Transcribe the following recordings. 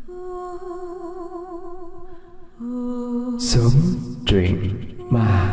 Sớm truyện ma.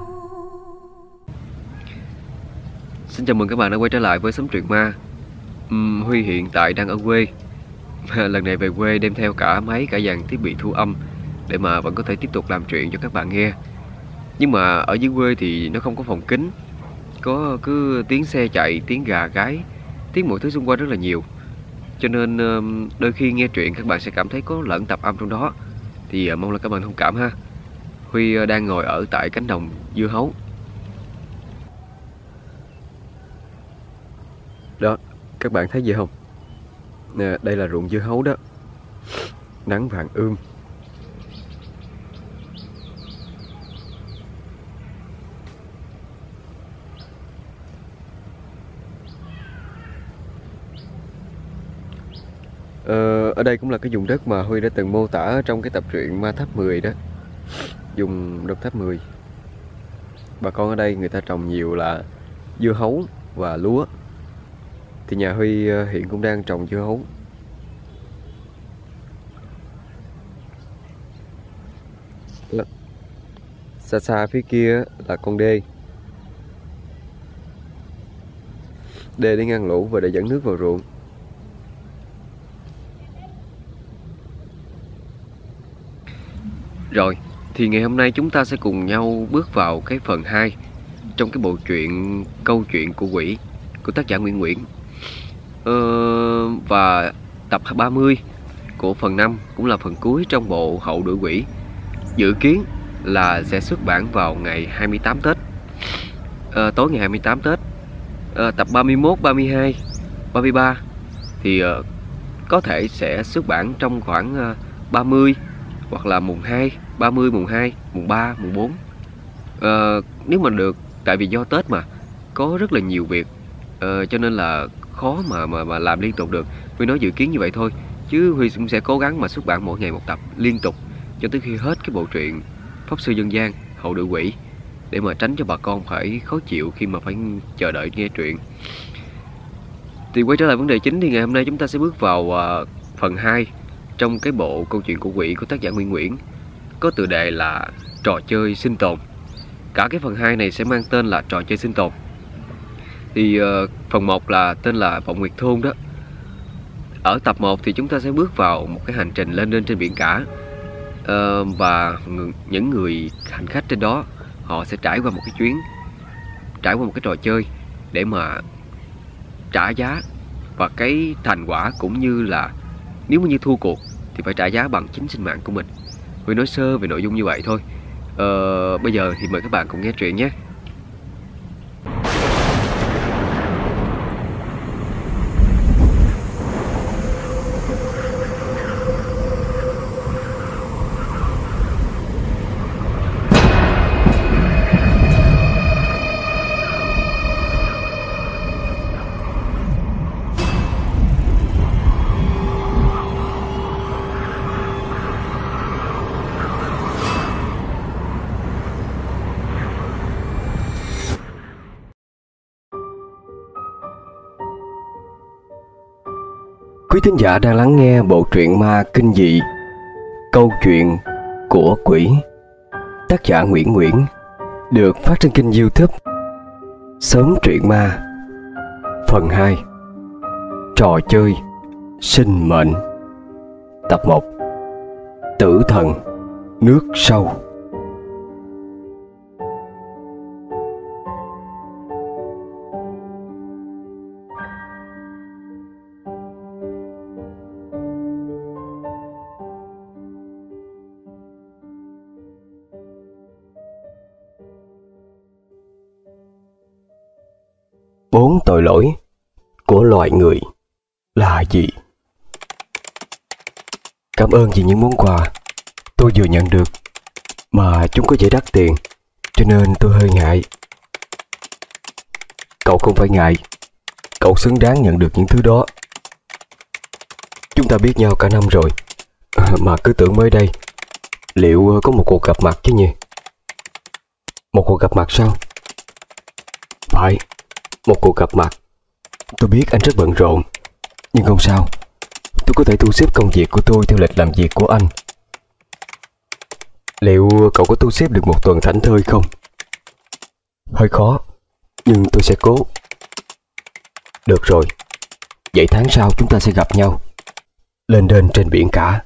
Xin chào mừng các bạn đã quay trở lại với Sớm Truyện Ma. Huy hiện tại đang ở quê. Lần này về quê đem theo cả máy cả dàn thiết bị thu âm để mà vẫn có thể tiếp tục làm truyện cho các bạn nghe. Nhưng mà ở dưới quê thì nó không có phòng kín, có cứ tiếng xe chạy, tiếng gà gáy, tiếng mọi thứ xung quanh rất là nhiều. Cho nên đôi khi nghe truyện các bạn sẽ cảm thấy có lẫn tạp âm trong đó. Thì mong là các bạn thông cảm ha. Huy đang ngồi ở tại cánh đồng dưa hấu. Đó, các bạn thấy gì không? Nè, đây là ruộng dưa hấu đó. Nắng vàng ươm. Ở đây cũng là cái vùng đất mà Huy đã từng mô tả trong cái tập truyện Ma Tháp 10 đó. Vùng Đồng Tháp 10. Bà con ở đây người ta trồng nhiều là dưa hấu và lúa. Thì nhà Huy hiện cũng đang trồng dưa hấu. Xa xa phía kia là con đê. Đê để ngăn lũ và để dẫn nước vào ruộng. Rồi, thì ngày hôm nay chúng ta sẽ cùng nhau bước vào cái phần 2 trong cái bộ truyện Câu chuyện của quỷ của tác giả Nguyễn Nguyễn. Và tập 30 của phần 5 cũng là phần cuối trong bộ Hậu đuổi quỷ. Dự kiến là sẽ xuất bản vào ngày 28 Tết, tối ngày 28 Tết. Tập 31, 32, 33 thì có thể sẽ xuất bản trong khoảng 30 hoặc là mùng 2, 30, mùng 2, mùng 3, mùng 4. Nếu mà được, tại vì do Tết mà có rất là nhiều việc, cho nên là khó mà làm liên tục được. Huy nói dự kiến như vậy thôi, chứ Huy cũng sẽ cố gắng mà xuất bản mỗi ngày một tập liên tục cho tới khi hết cái bộ truyện Pháp Sư Dân gian Hậu đuổi quỷ, để mà tránh cho bà con phải khó chịu khi mà phải chờ đợi nghe truyện. Thì quay trở lại vấn đề chính, thì ngày hôm nay chúng ta sẽ bước vào phần 2 trong cái bộ Câu chuyện của quỷ của tác giả Nguyễn Nguyễn, có tựa đề là Trò chơi sinh tồn. Cả cái phần 2 này sẽ mang tên là Trò chơi sinh tồn. Thì phần 1 là tên là Vọng Nguyệt Thôn đó. Ở tập 1 thì chúng ta sẽ bước vào một cái hành trình lên trên biển cả, và những người hành khách trên đó họ sẽ trải qua một cái trò chơi để mà trả giá, và cái thành quả cũng như là nếu như thua cuộc thì phải trả giá bằng chính sinh mạng của mình. Huy nói sơ về nội dung như vậy thôi. Bây giờ thì mời các bạn cùng nghe truyện nhé. Quý thính giả đang lắng nghe bộ truyện ma kinh dị Câu chuyện của quỷ, tác giả Nguyễn Nguyễn, được phát trên kênh YouTube Sớm Truyện Ma. Phần 2, Trò chơi sinh mệnh. Tập 1, Tử thần nước sâu. Bốn tội lỗi của loài người là gì? Cảm ơn vì những món quà tôi vừa nhận được, mà chúng có vẻ đắt tiền, cho nên tôi hơi ngại. Cậu không phải ngại, cậu xứng đáng nhận được những thứ đó. Chúng ta biết nhau cả năm rồi, mà cứ tưởng mới đây. Liệu có một cuộc gặp mặt chứ nhỉ? Một cuộc gặp mặt sao? Phải, một cuộc gặp mặt. Tôi biết anh rất bận rộn, nhưng không sao. tôi có thể thu xếp công việc của tôi theo lịch làm việc của anh. Liệu cậu có thu xếp được một tuần thảnh thơi không? Hơi khó, nhưng tôi sẽ cố. Được rồi, vậy tháng sau chúng ta sẽ gặp nhau. Lên đên trên biển cả.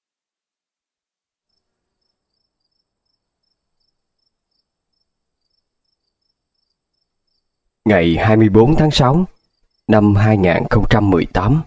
Ngày 24 tháng 6 năm 2018.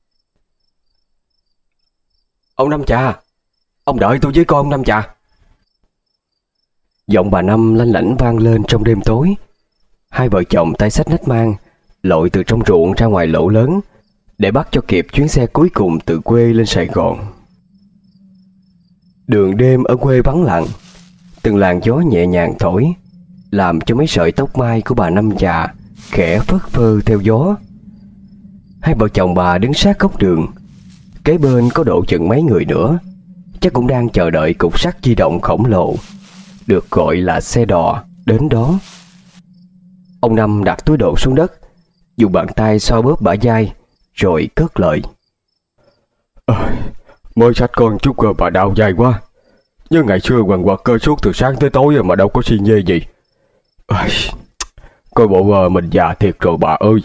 Ông Năm Trà, ông đợi tôi với con Năm Trà. Giọng bà Năm lanh lảnh vang lên trong đêm tối. Hai vợ chồng tay xách nách mang lội từ trong ruộng ra ngoài lỗ lớn để bắt cho kịp chuyến xe cuối cùng từ quê lên Sài Gòn. Đường đêm ở quê vắng lặng, từng làn gió nhẹ nhàng thổi làm cho mấy sợi tóc mai của bà Năm già khẽ phất phơ theo gió. Hai vợ chồng bà đứng sát góc đường, kế bên có độ chừng mấy người nữa, chắc cũng đang chờ đợi cục sắt di động khổng lồ được gọi là xe đò đến đó. Ông Năm đặt túi đồ xuống đất, dùng bàn tay xoa bóp bả vai rồi cất lời. Mới xách con chút bà đau dài quá. Nhưng ngày xưa quằn quật cơ suốt từ sáng tới tối mà đâu có xi nhê gì. Coi bộ mình già thiệt rồi bà ơi.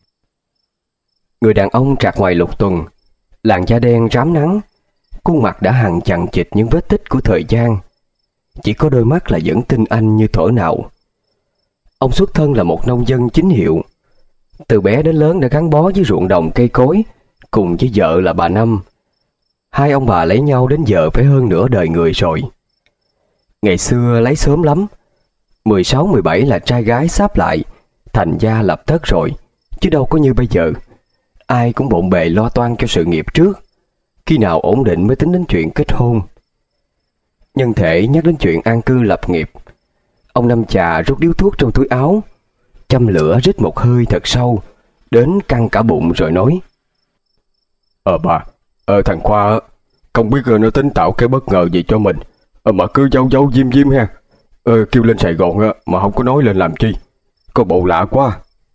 Người đàn ông trạc ngoài lục tuần, làn da đen rám nắng, khuôn mặt đã hằn chằng chịt những vết tích của thời gian. Chỉ có đôi mắt là vẫn tinh anh như thuở nào. Ông xuất thân là một nông dân chính hiệu, từ bé đến lớn đã gắn bó với ruộng đồng cây cối, cùng với vợ là bà Năm. Hai ông bà lấy nhau đến giờ phải hơn nửa đời người rồi. Ngày xưa lấy sớm lắm, 16, 17 là trai gái sáp lại, thành gia lập thất rồi, chứ đâu có như bây giờ. Ai cũng bộn bề lo toan cho sự nghiệp trước, khi nào ổn định mới tính đến chuyện kết hôn. Nhân thể nhắc đến chuyện an cư lập nghiệp, ông Năm Trà rút điếu thuốc trong túi áo, châm lửa rít một hơi thật sâu, đến căng cả bụng rồi nói. Bà, thằng Khoa không biết nó tính tạo cái bất ngờ gì cho mình, mà cứ giấu giấu diêm diêm ha. Kêu lên Sài Gòn mà không có nói lên làm chi, có bộ lạ quá.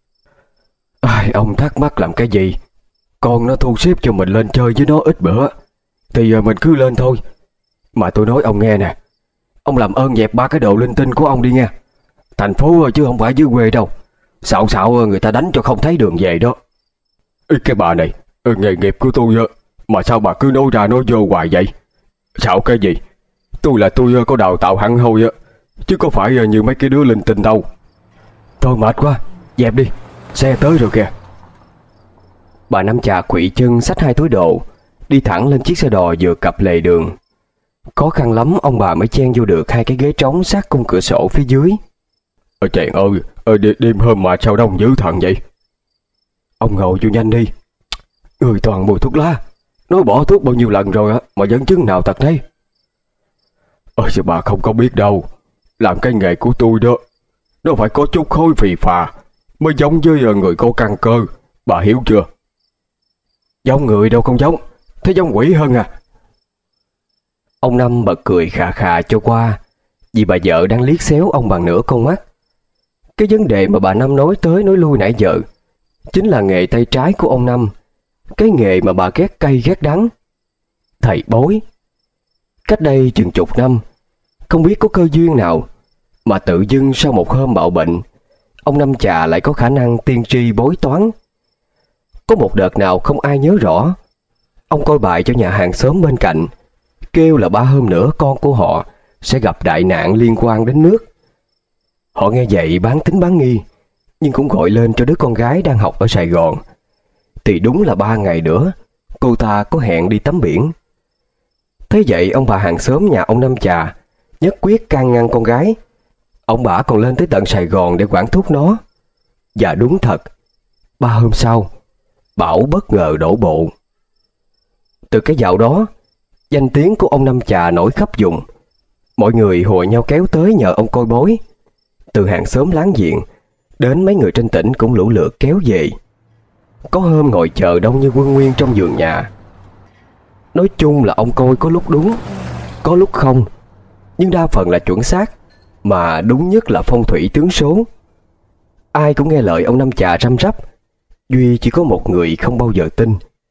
Ông thắc mắc làm cái gì? Con nó thu xếp cho mình lên chơi với nó ít bữa thì mình cứ lên thôi. Mà tôi nói ông nghe nè, ông làm ơn dẹp ba cái đồ linh tinh của ông đi nha. Thành phố chứ không phải dưới quê đâu. Xạo xạo người ta đánh cho không thấy đường về đó. Cái bà này, nghề nghiệp của tôi mà sao bà cứ nói ra nói vô hoài vậy? Xạo cái gì? Tôi có đào tạo hẳn hoi chứ có phải như mấy cái đứa linh tinh đâu. Thôi mệt quá, dẹp đi, xe tới rồi kìa. Bà Năm Trà khuỵu chân xách hai túi đồ, đi thẳng lên chiếc xe đò vừa cập lề đường. Khó khăn lắm ông bà mới chen vô được hai cái ghế trống sát khung cửa sổ phía dưới. Chàng ơi, đêm hôm mà sao đông dữ thằng vậy? Ông ngồi vô nhanh đi. Người toàn mùi thuốc lá. Nói bỏ thuốc bao nhiêu lần rồi mà vẫn chứng nào tật đấy. Chứ bà không có biết đâu. Làm cái nghề của tôi đó, nó phải có chút khói phì phà mới giống với người có căn cơ. Bà hiểu chưa? Giống người đâu không giống, thế giống quỷ hơn à. Ông Năm bật cười khà khà cho qua, vì bà vợ đang liếc xéo ông bằng nửa con mắt. Cái vấn đề mà bà Năm nói tới nói lui nãy giờ chính là nghề tay trái của ông Năm, cái nghề mà bà ghét cay ghét đắng, thầy bói. Cách đây chừng chục năm, không biết có cơ duyên nào mà tự dưng sau một hôm bạo bệnh, ông Năm Trà lại có khả năng tiên tri bói toán. Có một đợt nào không ai nhớ rõ, ông coi bài cho nhà hàng xóm bên cạnh, kêu là 3 hôm nữa con của họ sẽ gặp đại nạn liên quan đến nước. Họ nghe vậy bán tín bán nghi, nhưng cũng gọi lên cho đứa con gái đang học ở Sài Gòn. Thì đúng là 3 ngày nữa cô ta có hẹn đi tắm biển. Thế vậy ông bà hàng xóm nhà ông Năm Trà nhất quyết can ngăn con gái. Ông bả còn lên tới tận Sài Gòn để quản thúc nó. Và đúng thật, 3 hôm sau, bão bất ngờ đổ bộ. Từ cái dạo đó, danh tiếng của ông Năm Trà nổi khắp vùng. Mọi người hùa nhau kéo tới nhờ ông coi bói. Từ hàng xóm láng giềng đến mấy người trên tỉnh cũng lũ lượt kéo về. Có hôm ngồi chờ đông như quân nguyên trong vườn nhà. Nói chung là ông coi có lúc đúng, có lúc không, nhưng đa phần là chuẩn xác, mà đúng nhất là phong thủy tướng số. Ai cũng nghe lời ông Năm Trà răm rắp, duy chỉ có một người không bao giờ tin.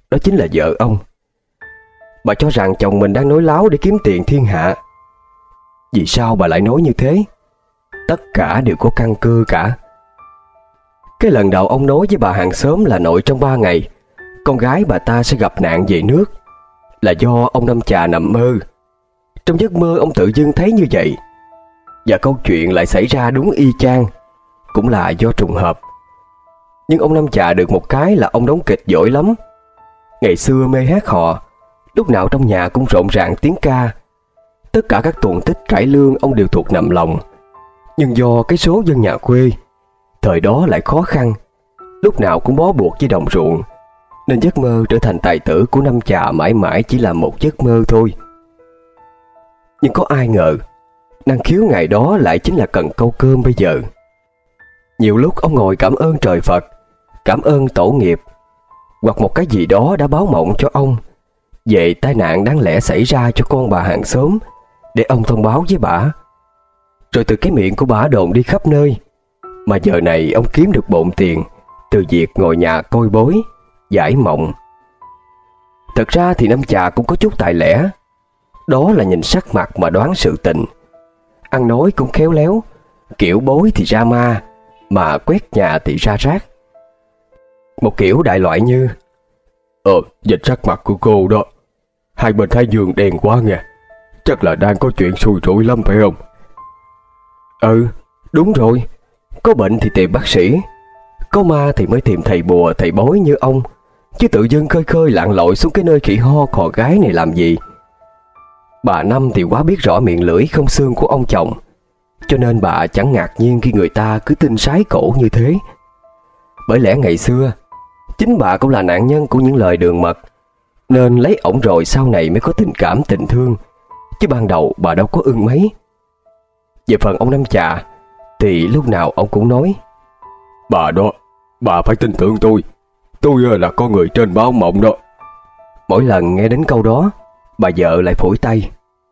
đó chính là vợ ông. Bà cho rằng chồng mình đang nói láo để kiếm tiền thiên hạ. Vì sao bà lại nói như thế? Tất cả đều có căn cơ cả. Cái lần đầu ông nói với bà hàng xóm là nội trong 3 ngày con gái bà ta sẽ gặp nạn về nước là do ông Năm Chà nằm mơ. Trong giấc mơ ông tự dưng thấy như vậy, và câu chuyện lại xảy ra đúng y chang, cũng là do trùng hợp. Nhưng ông Năm Chà được một cái là ông đóng kịch giỏi lắm. Ngày xưa mê hát hò, lúc nào trong nhà cũng rộn ràng tiếng ca. Tất cả các tuồng tích cải lương ông đều thuộc nằm lòng. Nhưng do cái số dân nhà quê thời đó lại khó khăn, lúc nào cũng bó buộc với đồng ruộng, nên giấc mơ trở thành tài tử của Năm Chà mãi mãi chỉ là một giấc mơ thôi. Nhưng có ai ngờ năng khiếu ngày đó lại chính là cần câu cơm bây giờ. Nhiều lúc ông ngồi cảm ơn trời Phật, cảm ơn tổ nghiệp, hoặc một cái gì đó đã báo mộng cho ông về tai nạn đáng lẽ xảy ra cho con bà hàng xóm, để ông thông báo với bả. Rồi từ cái miệng của bả đồn đi khắp nơi, mà giờ này ông kiếm được bộn tiền từ việc ngồi nhà coi bói, giải mộng. Thật ra thì Năm Chà cũng có chút tài lẻ, đó là nhìn sắc mặt mà đoán sự tình. Ăn nói cũng khéo léo, kiểu bói thì ra ma, mà quét nhà thì ra rác. Một kiểu đại loại như: Dịch sắc mặt của cô đó, hai bên thái dương đen quá nghe, chắc là đang có chuyện xui rủi lắm phải không? Đúng rồi, có bệnh thì tìm bác sĩ, có ma thì mới tìm thầy bùa thầy bói như ông, chứ tự dưng khơi khơi lặn lội xuống cái nơi khỉ ho khò gái này làm gì. Bà Năm thì quá biết rõ miệng lưỡi không xương của ông chồng, cho nên bà chẳng ngạc nhiên khi người ta cứ tin sái cổ như thế. Bởi lẽ ngày xưa chính bà cũng là nạn nhân của những lời đường mật, nên lấy ổng rồi sau này mới có tình cảm tình thương, chứ ban đầu bà đâu có ưng mấy. Về phần ông Năm Chà thì lúc nào ông cũng nói: Bà đó, bà phải tin tưởng tôi là con người trên báo mộng đó. Mỗi lần nghe đến câu đó, bà vợ lại phủi tay: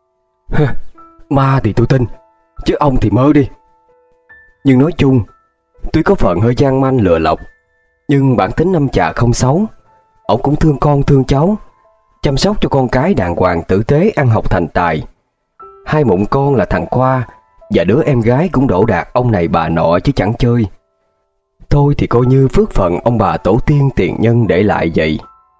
Ma thì tôi tin, chứ ông thì mơ đi. Nhưng nói chung, tuy có phần hơi gian manh lừa lọc, nhưng bản tính Năm Chà không xấu. Ông cũng thương con thương cháu, chăm sóc cho con cái đàng hoàng tử tế, ăn học thành tài. Hai mụn con là thằng Khoa và đứa em gái cũng đỗ đạt ông này bà nọ chứ chẳng chơi. Thôi thì coi như phước phận ông bà tổ tiên tiền nhân để lại vậy.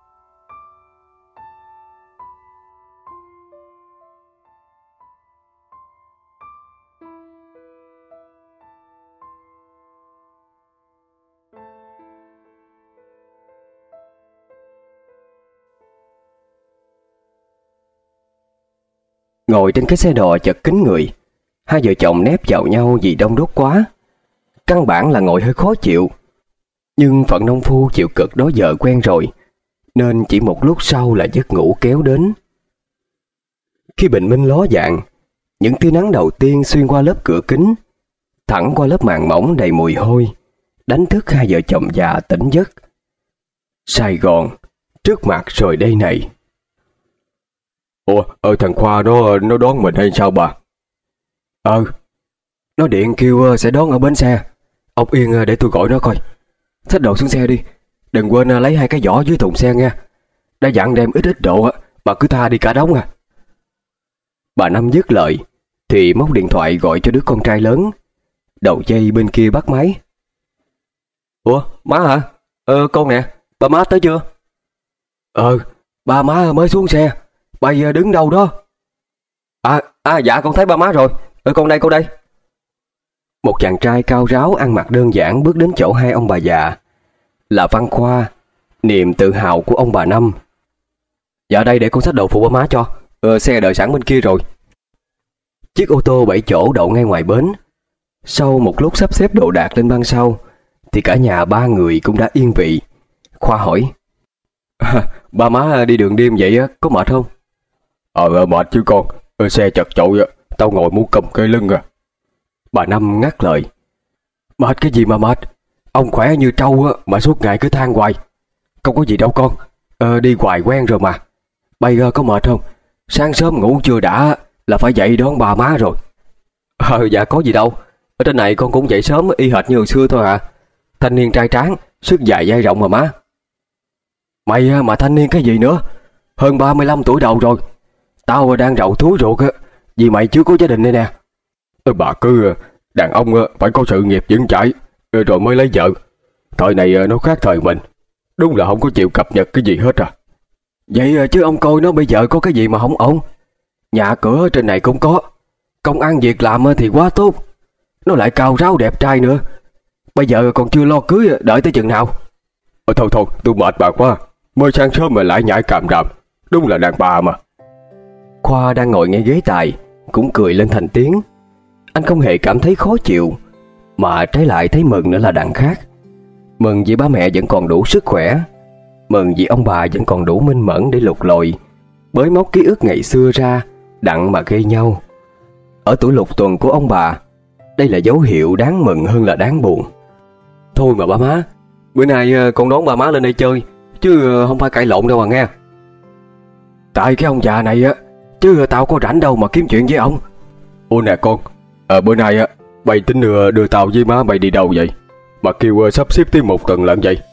Ngồi trên cái xe đò chật kín người, hai vợ chồng nép vào nhau vì đông đúc quá. Căn bản là ngồi hơi khó chịu, nhưng phận nông phu chịu cực đó giờ quen rồi, nên chỉ một lúc sau là giấc ngủ kéo đến. Khi bình minh ló dạng, những tia nắng đầu tiên xuyên qua lớp cửa kính, thẳng qua lớp màn mỏng đầy mùi hôi, đánh thức hai vợ chồng già tỉnh giấc. Sài Gòn trước mặt rồi đây này. Thằng Khoa nó đón mình hay sao bà? Nó điện kêu sẽ đón ở bến xe. Ông yên để tôi gọi nó coi. Xách đồ xuống xe đi, đừng quên lấy 2 cái giỏ dưới thùng xe nghe. Đã dặn đem ít ít độ mà cứ tha đi cả đống à. Bà Năm dứt lời thì móc điện thoại gọi cho đứa con trai lớn. Đầu dây bên kia bắt máy. Má hả? Con nè, ba má tới chưa? Ba má mới xuống xe. Bay đứng đâu đó? Dạ con thấy ba má rồi. Con đây. Một chàng trai cao ráo ăn mặc đơn giản bước đến chỗ hai ông bà già. Là Văn Khoa, niềm tự hào của ông bà Năm. Dạ đây để con xách đồ phụ ba má cho. Xe đợi sẵn bên kia rồi. Chiếc ô tô 7 chỗ đậu ngay ngoài bến. Sau một lúc sắp xếp đồ đạc lên băng sau, thì cả nhà 3 người cũng đã yên vị. Khoa hỏi: Ba má đi đường đêm vậy có mệt không? Mệt chứ con. Xe chật chội, tao ngồi muốn cầm cây lưng à. Bà Năm ngắt lời: Mệt cái gì mà mệt? Ông khỏe như trâu mà suốt ngày cứ than hoài. Không có gì đâu con. Đi hoài quen rồi mà. Bây có mệt không? Sáng sớm ngủ chưa đã là phải dậy đón bà má rồi. Dạ có gì đâu. Ở trên này con cũng dậy sớm y hệt như hồi xưa thôi à. Thanh niên trai tráng, sức dài dai rộng mà má. Mày mà thanh niên cái gì nữa, hơn 35 tuổi đầu rồi. Tao đang rầu thúi ruột vì mày chưa có gia đình đây nè. Bà cứ đàn ông phải có sự nghiệp vững chãi rồi mới lấy vợ. Thời này nó khác thời mình, đúng là không có chịu cập nhật cái gì hết à. Vậy chứ ông coi nó bây giờ có cái gì mà không ổn. Nhà cửa trên này cũng có, công ăn việc làm thì quá tốt, nó lại cao ráo đẹp trai nữa. Bây giờ còn chưa lo cưới, đợi tới chừng nào? Thôi tôi mệt bà quá, mới sáng sớm mà lại nhảy càm ràm, đúng là đàn bà mà. Khoa đang ngồi ngay ghế tài cũng cười lên thành tiếng. Anh không hề cảm thấy khó chịu, mà trái lại thấy mừng nữa là đằng khác. Mừng vì ba mẹ vẫn còn đủ sức khỏe, mừng vì ông bà vẫn còn đủ minh mẫn để lục lọi bới móc ký ức ngày xưa ra đặng mà gây nhau. Ở tuổi lục tuần của ông bà, đây là dấu hiệu đáng mừng hơn là đáng buồn. Thôi mà ba má, bữa nay con đón ba má lên đây chơi, chứ không phải cãi lộn đâu mà nghe. Tại cái ông già này chứ tao có rảnh đâu mà kiếm chuyện với ông. Ủa nè con, bữa nay bày tính đưa tao với má bày đi đâu vậy? Mà kêu sắp xếp tới 1 tuần lận vậy?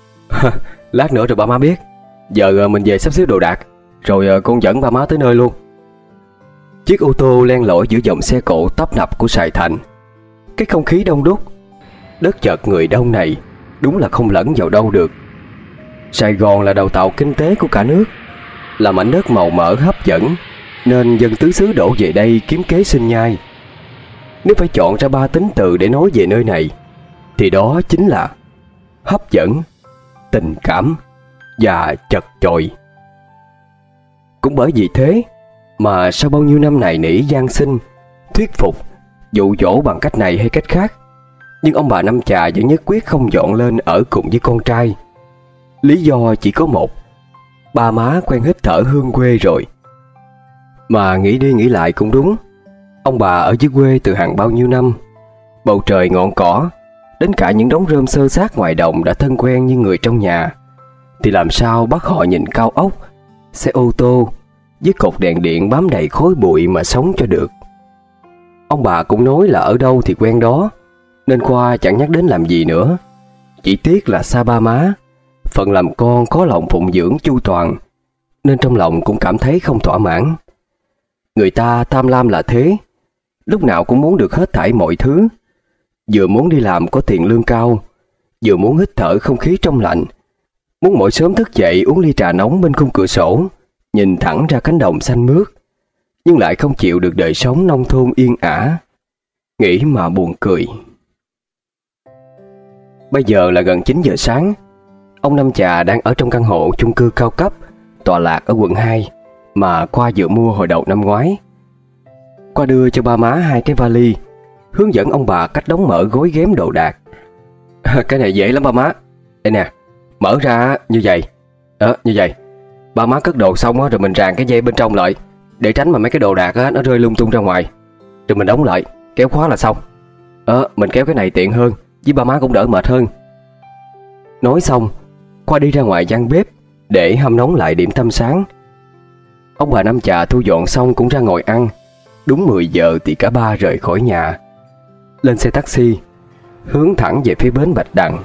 Lát nữa rồi ba má biết. Giờ mình về sắp xếp đồ đạc, rồi con dẫn ba má tới nơi luôn. Chiếc ô tô len lỏi giữa dòng xe cộ tấp nập của Sài Thành. Cái không khí đông đúc, đất chật người đông này đúng là không lẫn vào đâu được. Sài Gòn là đầu tàu kinh tế của cả nước, là mảnh đất màu mỡ hấp dẫn, nên dân tứ xứ đổ về đây kiếm kế sinh nhai. Nếu phải chọn ra 3 tính từ để nói về nơi này, thì đó chính là hấp dẫn, tình cảm và chật chội. Cũng bởi vì thế mà sau bao nhiêu năm này nỉ gian sinh, thuyết phục, dụ dỗ bằng cách này hay cách khác, nhưng ông bà Năm Chà vẫn nhất quyết không dọn lên ở cùng với con trai. Lý do chỉ có một: ba má quen hít thở hương quê rồi. Mà nghĩ đi nghĩ lại cũng đúng. Ông bà ở dưới quê từ hàng bao nhiêu năm, bầu trời ngọn cỏ, đến cả những đống rơm xơ xác ngoài đồng đã thân quen như người trong nhà, thì làm sao bắt họ nhìn cao ốc, xe ô tô với cột đèn điện bám đầy khói bụi mà sống cho được. Ông bà cũng nói là ở đâu thì quen đó, nên Khoa chẳng nhắc đến làm gì nữa. Chỉ tiếc là xa ba má, phận làm con có lòng phụng dưỡng chu toàn, nên trong lòng cũng cảm thấy không thỏa mãn. Người ta tham lam là thế, lúc nào cũng muốn được hết thảy mọi thứ. Vừa muốn đi làm có tiền lương cao, vừa muốn hít thở không khí trong lành, muốn mỗi sớm thức dậy uống ly trà nóng bên khung cửa sổ, nhìn thẳng ra cánh đồng xanh mướt, nhưng lại không chịu được đời sống nông thôn yên ả. Nghĩ mà buồn cười. Bây giờ là gần 9 giờ sáng. Ông Năm Chà đang ở trong căn hộ chung cư cao cấp tọa lạc ở quận 2 mà Khoa vừa mua hồi đầu năm ngoái. Khoa đưa cho ba má 2 cái vali, hướng dẫn ông bà cách đóng mở gối ghém đồ đạc. Cái này dễ lắm ba má. Đây nè, mở ra như vậy. Như vậy. Ba má cất đồ xong rồi mình ràng cái dây bên trong lại, để tránh mà mấy cái đồ đạc nó rơi lung tung ra ngoài. Rồi mình đóng lại, kéo khóa là xong. Mình kéo cái này tiện hơn, với ba má cũng đỡ mệt hơn. Nói xong, Khoa đi ra ngoài gian bếp để hâm nóng lại điểm tâm sáng. Ông bà Năm Chà thu dọn xong cũng ra ngồi ăn. Đúng 10 giờ thì cả ba rời khỏi nhà, lên xe taxi, hướng thẳng về phía bến Bạch Đằng.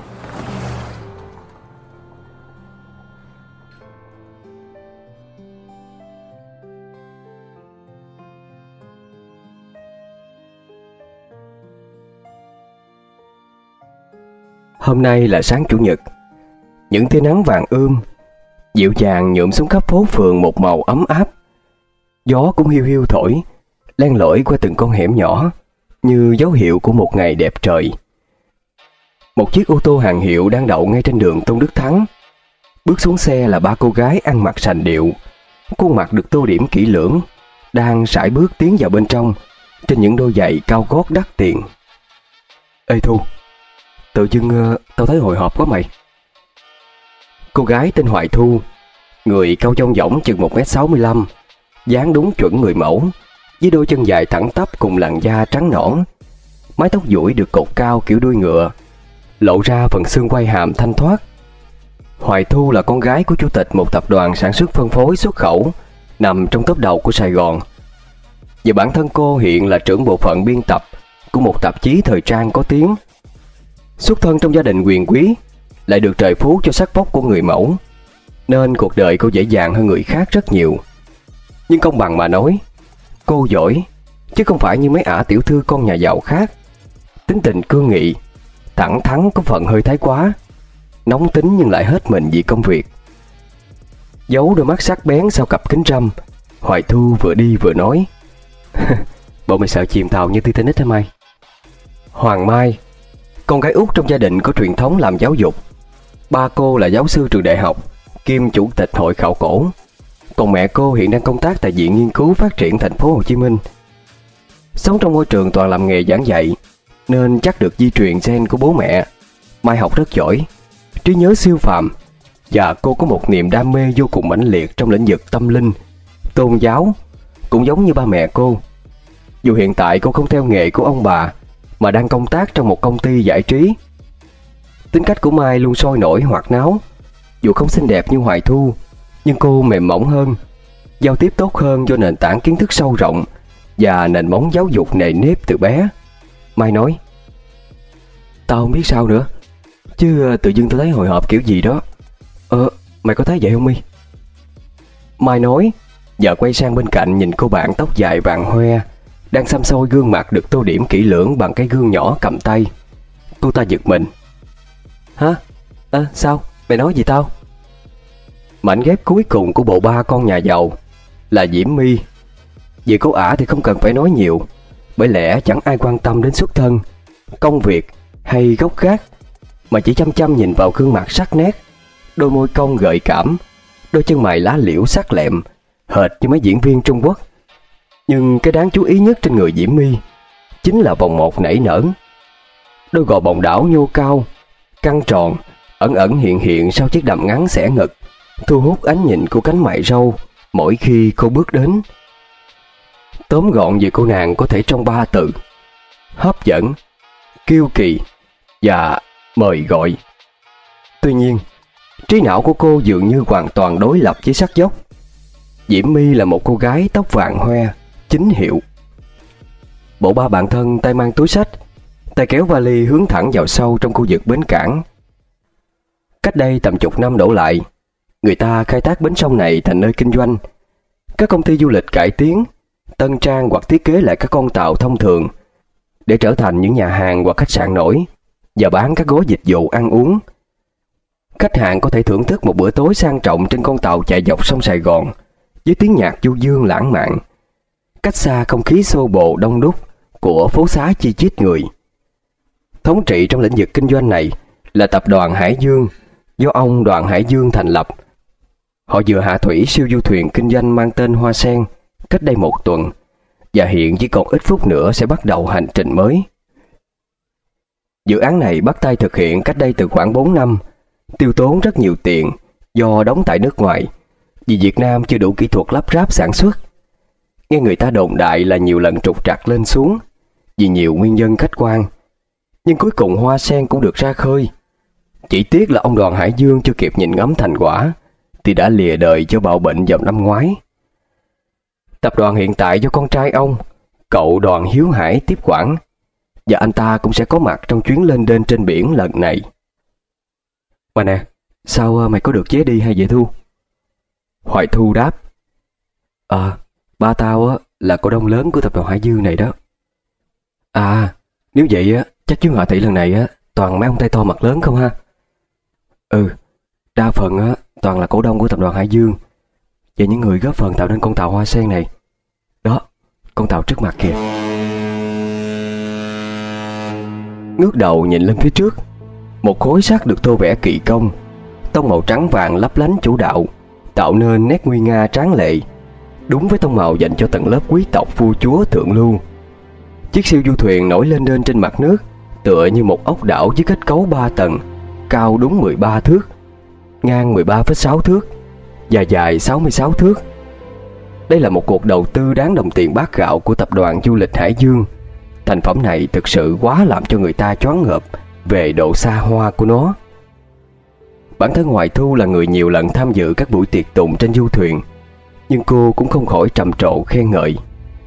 Hôm nay là sáng Chủ nhật. Những tia nắng vàng dịu dàng nhuộm xuống khắp phố phường một màu ấm áp. Gió cũng hiu hiu thổi, len lỏi qua từng con hẻm nhỏ, như dấu hiệu của một ngày đẹp trời. Một chiếc ô tô hàng hiệu đang đậu ngay trên đường Tôn Đức Thắng. Bước xuống xe là 3 cô gái ăn mặc sành điệu, khuôn mặt được tô điểm kỹ lưỡng, đang sải bước tiến vào bên trong trên những đôi giày cao gót đắt tiền. Ê Thu, tự dưng tao thấy hồi hộp quá mày. Cô gái tên Hoài Thu, người cao chông dỏng chừng 1m65, dáng đúng chuẩn người mẫu, với đôi chân dài thẳng tắp cùng làn da trắng nõn, mái tóc duỗi được cột cao kiểu đuôi ngựa, lộ ra phần xương quai hàm thanh thoát. Hoài Thu là con gái của chủ tịch một tập đoàn sản xuất phân phối xuất khẩu nằm trong top đầu của Sài Gòn. Và bản thân cô hiện là trưởng bộ phận biên tập của một tạp chí thời trang có tiếng. Xuất thân trong gia đình quyền quý, lại được trời phú cho sắc vóc của người mẫu. nên cuộc đời cô dễ dàng hơn người khác rất nhiều. Nhưng công bằng mà nói, cô giỏi, chứ không phải như mấy ả tiểu thư con nhà giàu khác. Tính tình cương nghị, thẳng thắn có phần hơi thái quá, nóng tính nhưng lại hết mình vì công việc. Giấu đôi mắt sắc bén sau cặp kính râm, Hoài Thu vừa đi vừa nói: Bộ mày sợ chìm tàu như Titanic hả Mai? Hoàng Mai, con gái út trong gia đình có truyền thống làm giáo dục. Ba cô là giáo sư trường đại học, kiêm chủ tịch hội khảo cổ. Còn mẹ cô hiện đang công tác tại Viện Nghiên cứu Phát triển thành phố Hồ Chí Minh. Sống trong môi trường toàn làm nghề giảng dạy, nên chắc được di truyền gen của bố mẹ. Mai học rất giỏi, trí nhớ siêu phàm, và cô có một niềm đam mê vô cùng mãnh liệt trong lĩnh vực tâm linh, tôn giáo, cũng giống như ba mẹ cô. Dù hiện tại cô không theo nghề của ông bà, mà đang công tác trong một công ty giải trí. Tính cách của Mai luôn sôi nổi hoạt náo. Dù không xinh đẹp như Hoài Thu, nhưng cô mềm mỏng hơn, giao tiếp tốt hơn do nền tảng kiến thức sâu rộng và nền móng giáo dục nề nếp từ bé. Mai nói: Tao không biết sao nữa, chứ tự dưng tao thấy hồi hộp kiểu gì đó. Mày có thấy vậy không My? Mai nói, và quay sang bên cạnh nhìn cô bạn tóc dài vàng hoe đang xăm xôi gương mặt được tô điểm kỹ lưỡng bằng cái gương nhỏ cầm tay. Cô ta giật mình: Hả? Sao? Mày nói gì tao? Mảnh ghép cuối cùng của bộ ba con nhà giàu là Diễm My. Vì cô ả thì không cần phải nói nhiều, bởi lẽ chẳng ai quan tâm đến xuất thân, công việc hay gốc gác, mà chỉ chăm chăm nhìn vào gương mặt sắc nét, đôi môi cong gợi cảm, đôi chân mày lá liễu sắc lẹm, hệt như mấy diễn viên Trung Quốc. Nhưng cái đáng chú ý nhất trên người Diễm My chính là vòng một nảy nở. Đôi gò bồng đảo nhô cao, căng tròn, ẩn ẩn hiện hiện sau chiếc đầm ngắn xẻ ngực, thu hút ánh nhìn của cánh mày râu mỗi khi cô bước đến. Tóm gọn về cô nàng có thể trong 3 từ: hấp dẫn, kiêu kỳ và mời gọi. Tuy nhiên, trí não của cô dường như hoàn toàn đối lập với sắc dốc. Diễm My là một cô gái tóc vàng hoe, chính hiệu. Bộ ba bạn thân tay mang túi xách, tay kéo vali hướng thẳng vào sâu trong khu vực bến cảng. Cách đây tầm chục năm đổ lại, người ta khai thác bến sông này thành nơi kinh doanh. Các công ty du lịch cải tiến, tân trang hoặc thiết kế lại các con tàu thông thường để trở thành những nhà hàng hoặc khách sạn nổi và bán các gói dịch vụ ăn uống. Khách hàng có thể thưởng thức một bữa tối sang trọng trên con tàu chạy dọc sông Sài Gòn với tiếng nhạc du dương lãng mạn, cách xa không khí xô bồ đông đúc của phố xá chi chít người. Thống trị trong lĩnh vực kinh doanh này là tập đoàn Hải Dương do ông Đoàn Hải Dương thành lập. Họ vừa hạ thủy siêu du thuyền kinh doanh mang tên Hoa Sen cách đây 1 tuần, và hiện chỉ còn ít phút nữa sẽ bắt đầu hành trình mới. Dự án này bắt tay thực hiện cách đây từ khoảng 4 năm, tiêu tốn rất nhiều tiền do đóng tại nước ngoài, vì Việt Nam chưa đủ kỹ thuật lắp ráp sản xuất. Nghe người ta đồn đại là nhiều lần trục trặc lên xuống vì nhiều nguyên nhân khách quan, nhưng cuối cùng Hoa Sen cũng được ra khơi. Chỉ tiếc là ông Đoàn Hải Dương chưa kịp nhìn ngắm thành quả thì đã lìa đời do bạo bệnh vào năm ngoái. Tập đoàn hiện tại do con trai ông, cậu Đoàn Hiếu Hải tiếp quản, và anh ta cũng sẽ có mặt trong chuyến lên đên trên biển lần này. Mà nè, sao mày có được vé đi hay vậy Thu? Hoài Thu đáp: Ba tao là cổ đông lớn của tập đoàn Hải Dương này đó. Nếu vậy chắc chuyến họ thị lần này toàn mấy ông tay to mặt lớn không ha? Đa phần toàn là cổ đông của tập đoàn Hải Dương và những người góp phần tạo nên con tàu Hoa Sen này. Đó, con tàu trước mặt kìa. Ngước đầu nhìn lên phía trước, một khối sắt được tô vẽ kỳ công, tông màu trắng vàng lấp lánh chủ đạo, tạo nên nét nguy nga tráng lệ, đúng với tông màu dành cho tầng lớp quý tộc vua chúa thượng lưu. Chiếc siêu du thuyền nổi lên đên trên mặt nước, tựa như một ốc đảo với kết cấu 3 tầng, cao đúng 13 thước, ngang 13,6 thước và dài 66 thước. Đây là một cuộc đầu tư đáng đồng tiền bát gạo của tập đoàn du lịch Hải Dương. Thành phẩm này thực sự quá làm cho người ta choáng ngợp về độ xa hoa của nó. Bản thân Hoài Thu là người nhiều lần tham dự các buổi tiệc tùng trên du thuyền, nhưng cô cũng không khỏi trầm trồ khen ngợi.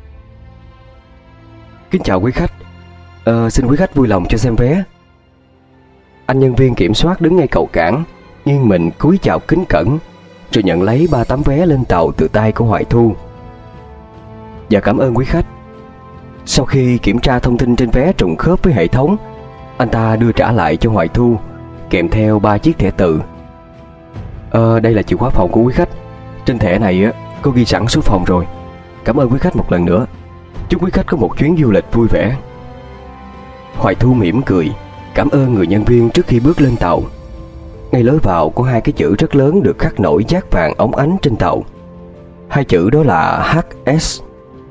Kính chào quý khách, xin quý khách vui lòng cho xem vé. Anh nhân viên kiểm soát đứng ngay cầu cảng, nghiêng mình cúi chào kính cẩn, rồi nhận lấy 3 tấm vé lên tàu từ tay của Hoài Thu. Dạ cảm ơn quý khách. Sau khi kiểm tra thông tin trên vé trùng khớp với hệ thống, anh ta đưa trả lại cho Hoài Thu kèm theo 3 chiếc thẻ từ. Đây là chìa khóa phòng của quý khách. Trên thẻ này có ghi sẵn số phòng rồi. Cảm ơn quý khách một lần nữa. Chúc quý khách có một chuyến du lịch vui vẻ. Hoài Thu mỉm cười cảm ơn người nhân viên trước khi bước lên tàu. Ngay lối vào có 2 cái chữ rất lớn được khắc nổi dát vàng óng ánh trên tàu. 2 chữ đó là HS.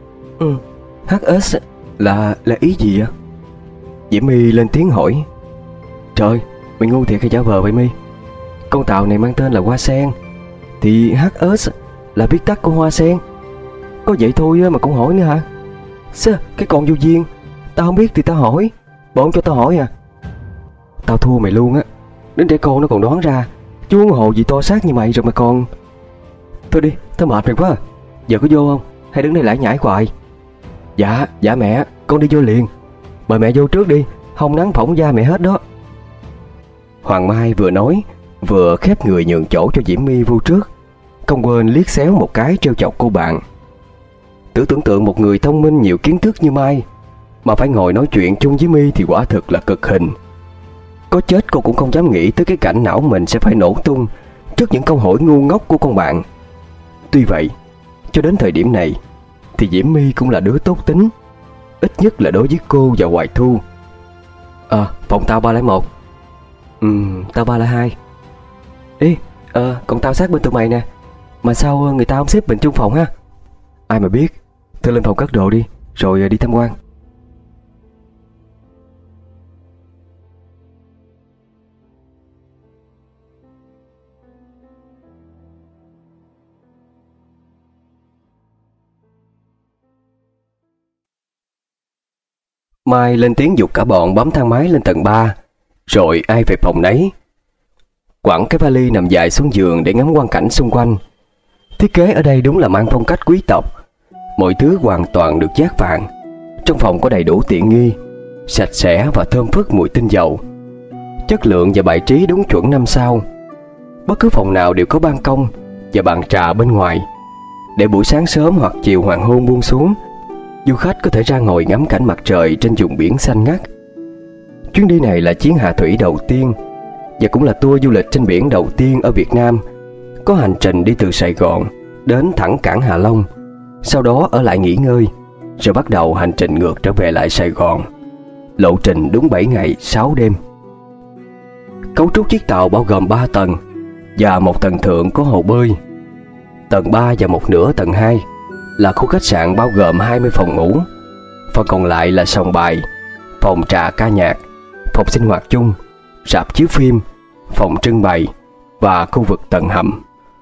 HS là ý gì vậy? Diễm My lên tiếng hỏi. Trời, mày ngu thiệt hay giả vờ vậy My? Con tàu này mang tên là Hoa Sen, thì HS là viết tắt của Hoa Sen. Có vậy thôi mà cũng hỏi nữa hả? Sao cái con vô duyên. Tao không biết thì tao hỏi, bọn cho tao hỏi à? Tao thua mày luôn á. Đến trẻ con nó còn đoán ra, chú huống hồ gì to xác như mày rồi mà còn. Thôi đi, tao mệt mày quá. Giờ có vô không? Hay đứng đây lải nhải hoài? Dạ mẹ, con đi vô liền. Mời mẹ vô trước đi, hông nắng phỏng da mẹ hết đó. Hoàng Mai vừa nói vừa khép người nhường chỗ cho Diễm My vô trước, không quên liếc xéo một cái trêu chọc cô bạn. Tưởng tượng một người thông minh nhiều kiến thức như Mai mà phải ngồi nói chuyện chung với My thì quả thực là cực hình. Có chết cô cũng không dám nghĩ tới cái cảnh não mình sẽ phải nổ tung trước những câu hỏi ngu ngốc của con bạn. Tuy vậy, cho đến thời điểm này thì Diễm My cũng là đứa tốt tính, ít nhất là đối với cô và Hoài Thu. Phòng tao 301. Tao 302. Ê, còn tao sát bên tụi mày nè. Mà sao người ta không xếp mình chung phòng ha? Ai mà biết. Thôi lên phòng cất đồ đi, rồi đi tham quan. Mai lên tiếng giục cả bọn bấm thang máy lên tầng 3, rồi ai về phòng nấy. Quẳng cái vali nằm dài xuống giường để ngắm quang cảnh xung quanh. Thiết kế ở đây đúng là mang phong cách quý tộc. Mọi thứ hoàn toàn được dát vàng. Trong phòng có đầy đủ tiện nghi, sạch sẽ và thơm phức mùi tinh dầu. Chất lượng và bài trí đúng chuẩn 5 sao. Bất cứ phòng nào đều có ban công và bàn trà bên ngoài, để buổi sáng sớm hoặc chiều hoàng hôn buông xuống, du khách có thể ra ngồi ngắm cảnh mặt trời trên vùng biển xanh ngắt. Chuyến đi này là chuyến hạ thủy đầu tiên và cũng là tour du lịch trên biển đầu tiên ở Việt Nam. Có hành trình đi từ Sài Gòn đến thẳng cảng Hạ Long, sau đó ở lại nghỉ ngơi, rồi bắt đầu hành trình ngược trở về lại Sài Gòn. Lộ trình đúng 7 ngày 6 đêm. Cấu trúc chiếc tàu bao gồm 3 tầng và một tầng thượng có hồ bơi. Tầng 3 và một nửa tầng 2 là khu khách sạn bao gồm 20 phòng ngủ. Phần còn lại là sòng bài, phòng trà ca nhạc, phòng sinh hoạt chung, rạp chiếu phim, phòng trưng bày và khu vực tầng hầm.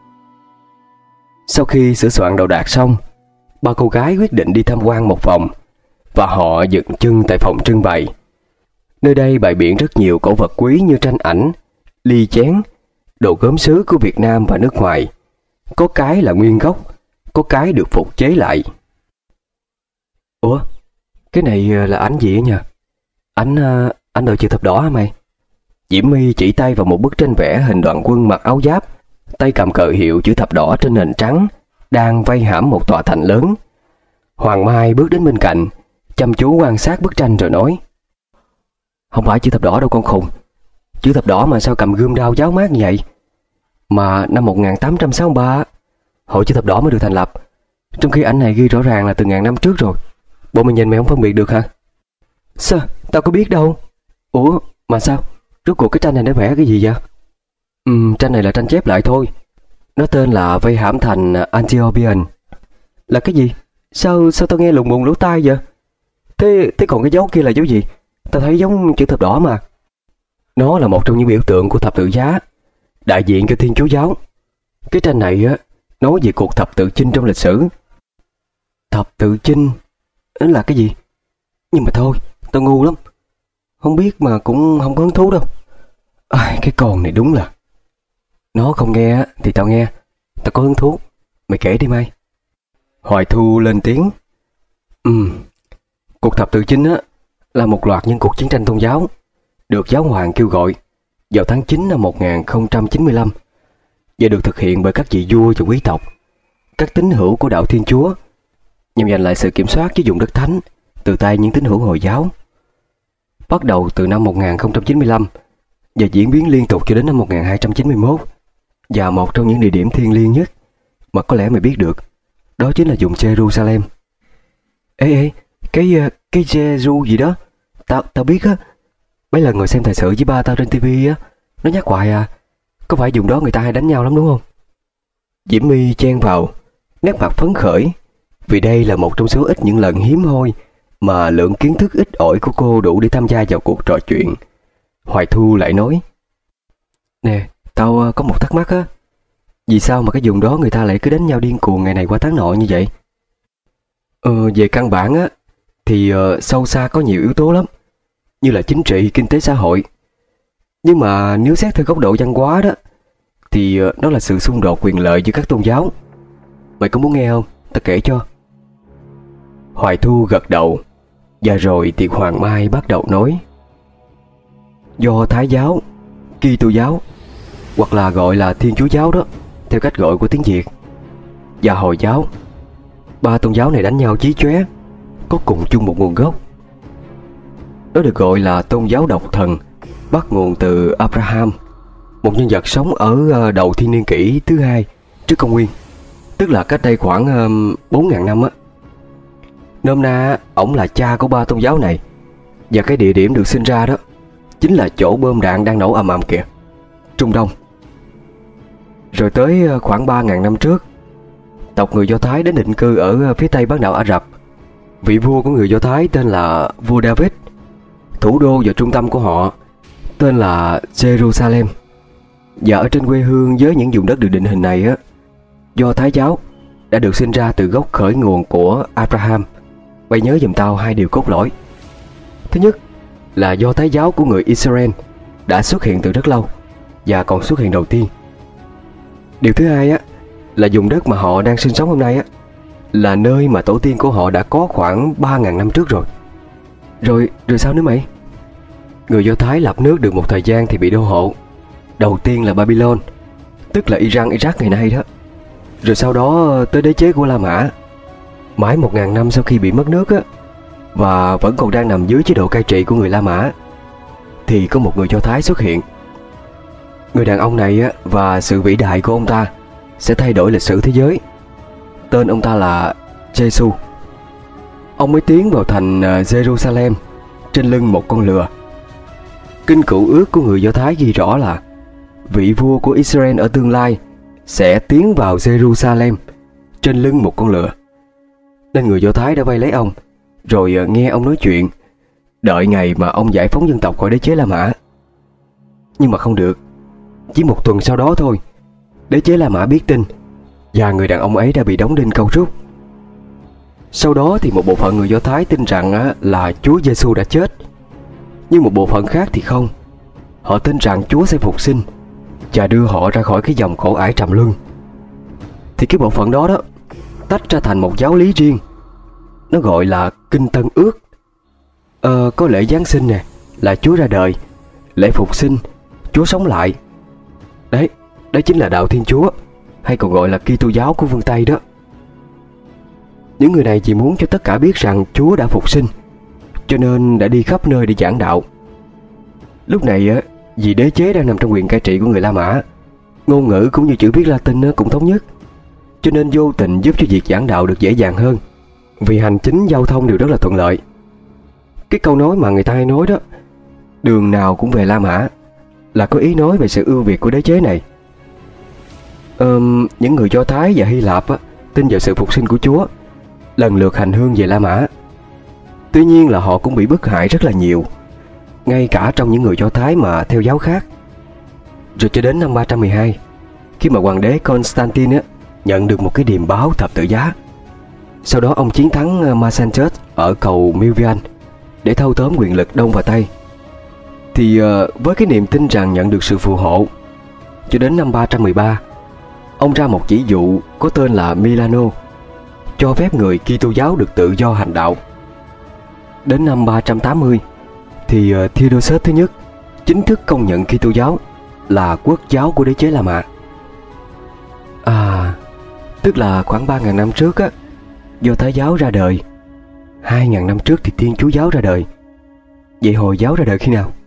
Sau khi sửa soạn đồ đạc xong, ba cô gái quyết định đi tham quan một vòng và họ dừng chân tại phòng trưng bày. Nơi đây bày biện rất nhiều cổ vật quý như tranh ảnh, ly chén, đồ gốm sứ của Việt Nam và nước ngoài. Có cái là nguyên gốc, có cái được phục chế lại. Ủa, cái này là ảnh gì nhỉ? Ảnh đội chữ thập đỏ hả mày? Diễm My chỉ tay vào một bức tranh vẽ hình đoàn quân mặc áo giáp, tay cầm cờ hiệu chữ thập đỏ trên nền trắng, đang vây hãm một tòa thành lớn. Hoàng Mai bước đến bên cạnh, chăm chú quan sát bức tranh rồi nói: Không phải chữ thập đỏ đâu con khùng. Chữ thập đỏ mà sao cầm gươm đao giáo mát như vậy? Mà năm 1863 hội chữ thập đỏ mới được thành lập, trong khi ảnh này ghi rõ ràng là từ ngàn năm trước rồi. Bộ mày nhìn mày không phân biệt được hả? Sao? Tao có biết đâu. Ủa mà sao? Rốt cuộc cái tranh này nó vẽ cái gì vậy? Tranh này là tranh chép lại thôi. Nó tên là Vây hãm thành Antiopian. Là cái gì? Sao tao nghe lùng bùng lỗ tai vậy? Thế còn cái dấu kia là dấu gì? Tao thấy giống chữ thập đỏ mà. Nó là một trong những biểu tượng của thập tự giá, đại diện cho Thiên Chúa giáo. Cái tranh này á nói về cuộc thập tự chinh trong lịch sử. Thập tự chinh là cái gì? Nhưng mà thôi, tao ngu lắm, không biết mà cũng không có hứng thú đâu. Cái con này đúng là, nó không nghe thì tao nghe. Tao có hứng thú. Mày kể đi Mai. Hoài Thu lên tiếng. Cuộc thập tự chinh á là một loạt những cuộc chiến tranh tôn giáo được giáo hoàng kêu gọi vào tháng 9 năm 1095. và được thực hiện bởi các vị vua và quý tộc, các tín hữu của đạo Thiên Chúa, nhằm giành lại sự kiểm soát với vùng đất thánh từ tay những tín hữu Hồi giáo. Bắt đầu từ năm 1095 và diễn biến liên tục cho đến năm 1291, và một trong những địa điểm thiêng liêng nhất mà có lẽ mày biết được, đó chính là vùng Jerusalem. Ê, cái Jeru gì đó, tao biết á, mấy lần ngồi xem thời sự với ba tao trên tivi á, nó nhắc hoài à, có phải vùng đó người ta hay đánh nhau lắm đúng không? Diễm My chen vào, nét mặt phấn khởi, vì đây là một trong số ít những lần hiếm hoi mà lượng kiến thức ít ỏi của cô đủ để tham gia vào cuộc trò chuyện. Hoài Thu lại nói: Nè, tao có một thắc mắc á, vì sao mà cái vùng đó người ta lại cứ đánh nhau điên cuồng ngày này qua tháng nọ như vậy? Về căn bản á, thì sâu xa có nhiều yếu tố lắm, như là chính trị, kinh tế xã hội. Nhưng mà nếu xét theo góc độ văn hóa đó, thì nó là sự xung đột quyền lợi giữa các tôn giáo. Mày có muốn nghe không? Tao kể cho. Hoài Thu gật đầu, và rồi thì Hoàng Mai bắt đầu nói: Do Thái giáo, Kitô giáo, hoặc là gọi là Thiên Chúa giáo đó, theo cách gọi của tiếng Việt, và Hồi giáo, ba tôn giáo này đánh nhau chí chóe, có cùng chung một nguồn gốc. Nó được gọi là tôn giáo độc thần, bắt nguồn từ Abraham, một nhân vật sống ở đầu thiên niên kỷ thứ 2 trước công nguyên, tức là cách đây khoảng 4.000 năm á. Nôm na, ổng là cha của ba tôn giáo này, và cái địa điểm được sinh ra đó chính là chỗ bom đạn đang nổ ầm ầm kìa, Trung Đông. Rồi tới khoảng 3.000 năm trước, tộc người Do Thái đến định cư ở phía tây bán đảo Ả Rập. Vị vua của người Do Thái tên là vua David. Thủ đô và trung tâm của họ tên là Jerusalem. Và ở trên quê hương với những vùng đất được định hình này á, Do Thái giáo đã được sinh ra từ gốc khởi nguồn của Abraham. Mày nhớ giùm tao hai điều cốt lõi. Thứ nhất là Do Thái giáo của người Israel đã xuất hiện từ rất lâu và còn xuất hiện đầu tiên. Điều thứ hai á là vùng đất mà họ đang sinh sống hôm nay á là nơi mà tổ tiên của họ đã có khoảng 3.000 năm trước rồi. Rồi sao nữa mày? Người Do Thái lập nước được một thời gian thì bị đô hộ. Đầu tiên là Babylon, tức là Iran, Iraq ngày nay đó. Rồi sau đó tới đế chế của La Mã. Mãi 1.000 năm sau khi bị mất nước á, và vẫn còn đang nằm dưới chế độ cai trị của người La Mã, thì có một người Do Thái xuất hiện. Người đàn ông này á, và sự vĩ đại của ông ta sẽ thay đổi lịch sử thế giới. Tên ông ta là Giêsu. Ông mới tiến vào thành Jerusalem trên lưng một con lừa. Kinh Cựu Ước của người Do Thái ghi rõ là vị vua của Israel ở tương lai sẽ tiến vào Jerusalem trên lưng một con lừa. Nên người Do Thái đã vây lấy ông, rồi nghe ông nói chuyện, đợi ngày mà ông giải phóng dân tộc khỏi đế chế La Mã. Nhưng mà không được. Chỉ một tuần sau đó thôi, đế chế La Mã biết tin, và người đàn ông ấy đã bị đóng đinh câu rút. Sau đó thì một bộ phận người Do Thái tin rằng là Chúa Giêsu đã chết, nhưng một bộ phận khác thì không. Họ tin rằng Chúa sẽ phục sinh và đưa họ ra khỏi cái dòng khổ ải trầm luân. Thì cái bộ phận đó tách ra thành một giáo lý riêng. Nó gọi là Kinh Tân Ước. Có lễ Giáng sinh nè, là Chúa ra đời, lễ phục sinh, Chúa sống lại. Đấy chính là đạo Thiên Chúa, hay còn gọi là Kitô giáo của phương Tây đó. Những người này chỉ muốn cho tất cả biết rằng Chúa đã phục sinh, cho nên đã đi khắp nơi để giảng đạo. Lúc này vì đế chế đang nằm trong quyền cai trị của người La Mã, ngôn ngữ cũng như chữ viết Latin cũng thống nhất, cho nên vô tình giúp cho việc giảng đạo được dễ dàng hơn, vì hành chính giao thông đều rất là thuận lợi. Cái câu nói mà người ta hay nói đó, đường nào cũng về La Mã, là có ý nói về sự ưu việt của đế chế này. Những người Do Thái và Hy Lạp tin vào sự phục sinh của Chúa, lần lượt hành hương về La Mã. Tuy nhiên là họ cũng bị bức hại rất là nhiều, ngay cả trong những người Do Thái mà theo giáo khác. Rồi cho đến năm 312, khi mà hoàng đế Constantine nhận được một cái điềm báo thập tự giá. Sau đó ông chiến thắng Macedonius ở cầu Milvian để thâu tóm quyền lực Đông và Tây. Thì với cái niềm tin rằng nhận được sự phù hộ, cho đến năm 313, ông ra một chỉ dụ có tên là Milano, cho phép người Kitô giáo được tự do hành đạo. Đến năm 380 thì Theodosius thứ nhất chính thức công nhận Kitô giáo là quốc giáo của đế chế La Mã. À, tức là khoảng 3.000 năm trước á, Do Thái giáo ra đời. 2.000 năm trước thì Thiên Chúa giáo ra đời. Vậy Hồi giáo ra đời khi nào?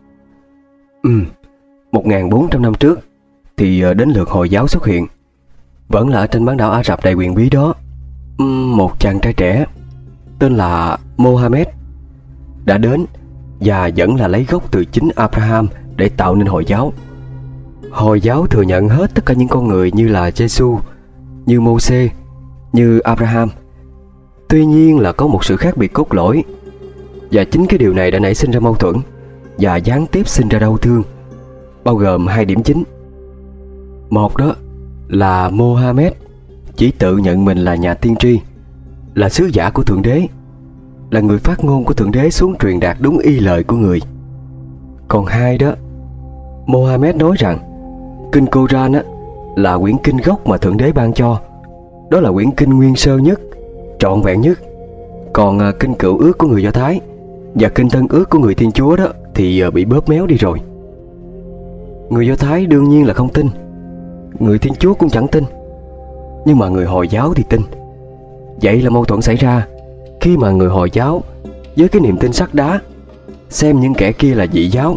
1.400 năm trước thì đến lượt Hồi giáo xuất hiện. Vẫn là ở trên bán đảo Ả Rập đầy quyền bí đó. Một chàng trai trẻ tên là Mohammed đã đến và vẫn là lấy gốc từ chính Abraham để tạo nên Hồi giáo. Hồi giáo thừa nhận hết tất cả những con người như là Giêsu, như Mô-sê, như Abraham. Tuy nhiên là có một sự khác biệt cốt lõi, và chính cái điều này đã nảy sinh ra mâu thuẫn và gián tiếp sinh ra đau thương, bao gồm 2 điểm chính. Một đó là Mohammed chỉ tự nhận mình là nhà tiên tri, là sứ giả của Thượng Đế, là người phát ngôn của Thượng Đế xuống truyền đạt đúng y lời của người. Còn hai đó, Mohammed nói rằng Kinh Koran á, là quyển kinh gốc mà Thượng Đế ban cho. Đó là quyển kinh nguyên sơ nhất, trọn vẹn nhất. Còn kinh Cựu Ước của người Do Thái và kinh Tân Ước của người Thiên Chúa đó thì bị bóp méo đi rồi. Người Do Thái đương nhiên là không tin, người Thiên Chúa cũng chẳng tin, nhưng mà người Hồi giáo thì tin. Vậy là mâu thuẫn xảy ra khi mà người Hồi giáo với cái niềm tin sắt đá xem những kẻ kia là dị giáo.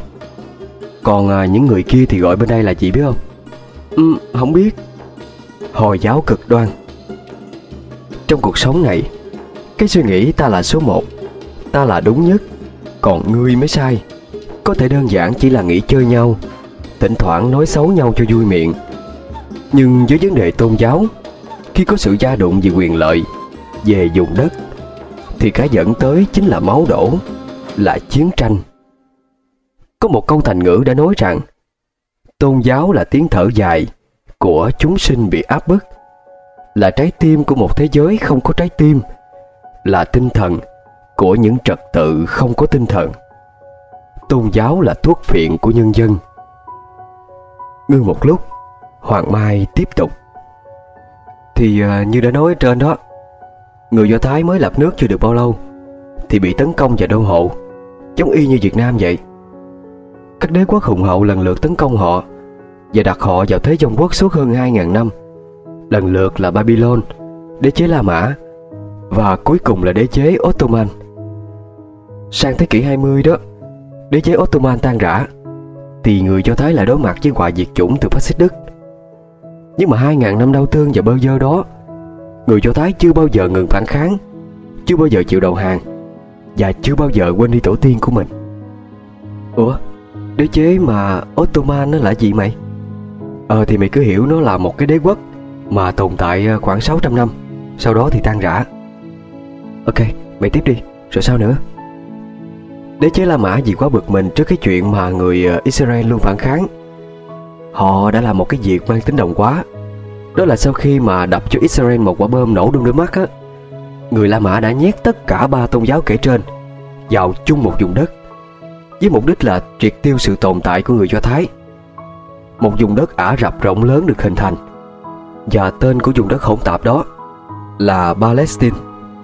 Còn những người kia thì gọi bên đây là gì biết không? Không biết. Hồi giáo cực đoan. Trong cuộc sống này, cái suy nghĩ ta là số 1, ta là đúng nhất, còn ngươi mới sai, có thể đơn giản chỉ là nghĩ chơi nhau, thỉnh thoảng nói xấu nhau cho vui miệng. Nhưng với vấn đề tôn giáo, khi có sự gia đụng về quyền lợi, về vùng đất, thì cái dẫn tới chính là máu đổ, là chiến tranh. Có một câu thành ngữ đã nói rằng tôn giáo là tiếng thở dài của chúng sinh bị áp bức, là trái tim của một thế giới không có trái tim, là tinh thần của những trật tự không có tinh thần. Tôn giáo là thuốc phiện của nhân dân. Ngưng một lúc, Hoàng Mai tiếp tục. Thì như đã nói ở trên đó, người Do Thái mới lập nước chưa được bao lâu thì bị tấn công và đô hộ, giống y như Việt Nam vậy. Các đế quốc hùng hậu lần lượt tấn công họ và đặt họ vào thế vong quốc suốt hơn 2.000 năm. Lần lượt là Babylon, đế chế La Mã và cuối cùng là đế chế Ottoman. Sang thế kỷ 20 đó, đế chế Ottoman tan rã thì người Do Thái lại đối mặt với họa diệt chủng từ phát xít Đức. Nhưng mà 2.000 năm đau thương và bơ vơ đó, người Do Thái chưa bao giờ ngừng phản kháng, chưa bao giờ chịu đầu hàng và chưa bao giờ quên đi tổ tiên của mình. Ủa, đế chế mà Ottoman nó là gì mày? Thì mày cứ hiểu nó là một cái đế quốc mà tồn tại khoảng 600 năm, sau đó thì tan rã. Ok, mày tiếp đi, rồi sao nữa? Đế chế La Mã vì quá bực mình trước cái chuyện mà người Israel luôn phản kháng, họ đã làm một cái việc mang tính đồng hóa. Đó là sau khi mà đập cho Israel một quả bom nổ đung đôi mắt á, người La Mã đã nhét tất cả 3 tôn giáo kể trên vào chung một vùng đất, với mục đích là triệt tiêu sự tồn tại của người Do Thái. Một vùng đất Ả Rập rộng lớn được hình thành, và tên của vùng đất hỗn tạp đó là Palestine.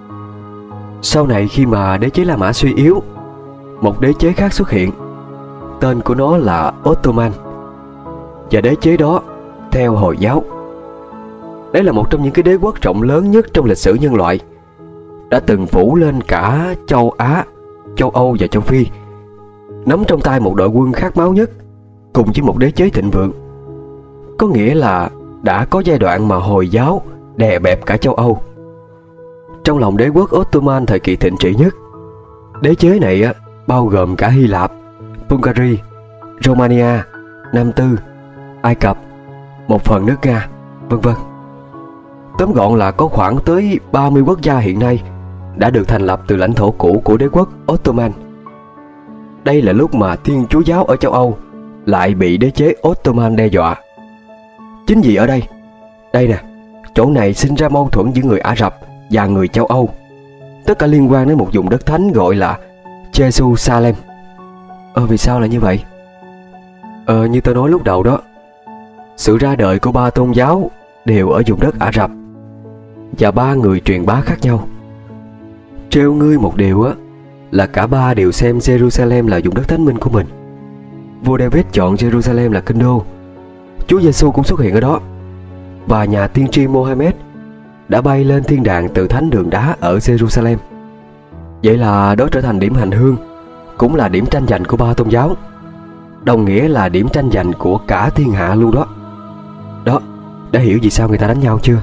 Sau này khi mà đế chế La Mã suy yếu, một đế chế khác xuất hiện, tên của nó là Ottoman, và đế chế đó theo Hồi giáo. Đấy là một trong những cái đế quốc rộng lớn nhất trong lịch sử nhân loại, đã từng phủ lên cả châu Á, châu Âu và châu Phi, nắm trong tay một đội quân khát máu nhất cùng với một đế chế thịnh vượng. Có nghĩa là đã có giai đoạn mà Hồi giáo đè bẹp cả châu Âu. Trong lòng đế quốc Ottoman thời kỳ thịnh trị nhất, đế chế này bao gồm cả Hy Lạp, Bulgaria, Romania, Nam Tư, Ai Cập, một phần nước Nga, vân vân. Tóm gọn là có khoảng tới 30 quốc gia hiện nay đã được thành lập từ lãnh thổ cũ của đế quốc Ottoman. Đây là lúc mà Thiên Chúa giáo ở châu Âu lại bị đế chế Ottoman đe dọa. Chính vì ở đây nè, chỗ này sinh ra mâu thuẫn giữa người Ả Rập và người châu Âu, tất cả liên quan đến một vùng đất thánh gọi là Jerusalem. Vì sao là như vậy? Như tôi nói lúc đầu đó, sự ra đời của 3 tôn giáo đều ở vùng đất Ả Rập, và 3 người truyền bá khác nhau. Trêu ngươi một điều là cả 3 đều xem Jerusalem là vùng đất thánh minh của mình. Vua David chọn Jerusalem là kinh đô. Chúa Giêsu cũng xuất hiện ở đó. và nhà tiên tri Mohammed đã bay lên thiên đàng từ thánh đường đá ở Jerusalem. Vậy là đó trở thành điểm hành hương, cũng là điểm tranh giành của ba tôn giáo, đồng nghĩa là điểm tranh giành của cả thiên hạ luôn đó. Đó, đã hiểu vì sao người ta đánh nhau chưa?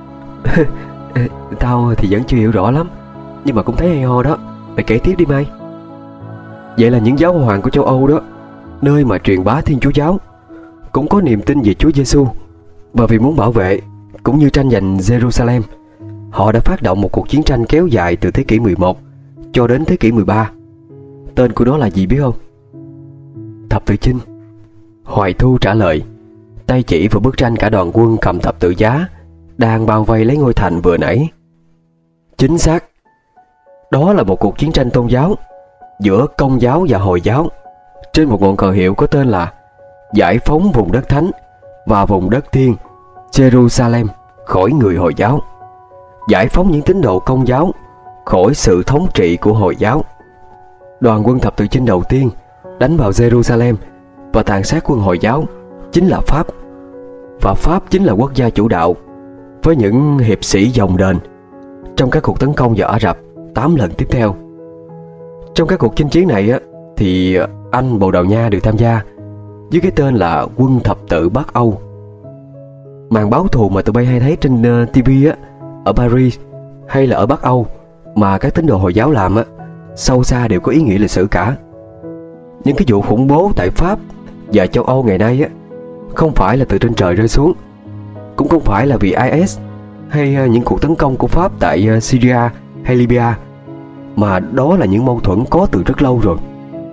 Tao thì vẫn chưa hiểu rõ lắm, nhưng mà cũng thấy hay ho đó. Mày kể tiếp đi Mai. Vậy là những giáo hoàng của châu Âu đó, nơi mà truyền bá Thiên Chúa giáo, cũng có niềm tin về Chúa Giêsu, và vì muốn bảo vệ cũng như tranh giành Jerusalem, họ đã phát động một cuộc chiến tranh kéo dài từ thế kỷ 11 cho đến thế kỷ 13. Tên của nó là gì biết không? Thập tự chinh. Hoài Thu trả lời, tay chỉ vào bức tranh cả đoàn quân cầm thập tự giá đang bao vây lấy ngôi thành vừa nãy. Chính xác. Đó là một cuộc chiến tranh tôn giáo giữa Công giáo và Hồi giáo trên một ngọn cờ hiệu có tên là giải phóng vùng đất thánh và vùng đất thiên Jerusalem khỏi người Hồi giáo, giải phóng những tín đồ Công giáo khỏi sự thống trị của Hồi giáo. Đoàn quân thập tự chinh đầu tiên đánh vào Jerusalem và tàn sát quân Hồi giáo chính là Pháp, và Pháp chính là quốc gia chủ đạo với những hiệp sĩ dòng đền trong các cuộc tấn công vào Ả Rập 8 lần tiếp theo. Trong các cuộc chinh chiến này thì Anh, Bồ Đào Nha đều tham gia với cái tên là quân thập tự Bắc Âu. Màn báo thù mà tụi bay hay thấy trên TV ở Paris hay là ở Bắc Âu mà các tín đồ Hồi giáo làm sâu xa đều có ý nghĩa lịch sử cả. Những cái vụ khủng bố tại Pháp và châu Âu ngày nay không phải là từ trên trời rơi xuống, cũng không phải là vì IS hay những cuộc tấn công của Pháp tại Syria hay Libya, mà đó là những mâu thuẫn có từ rất lâu rồi.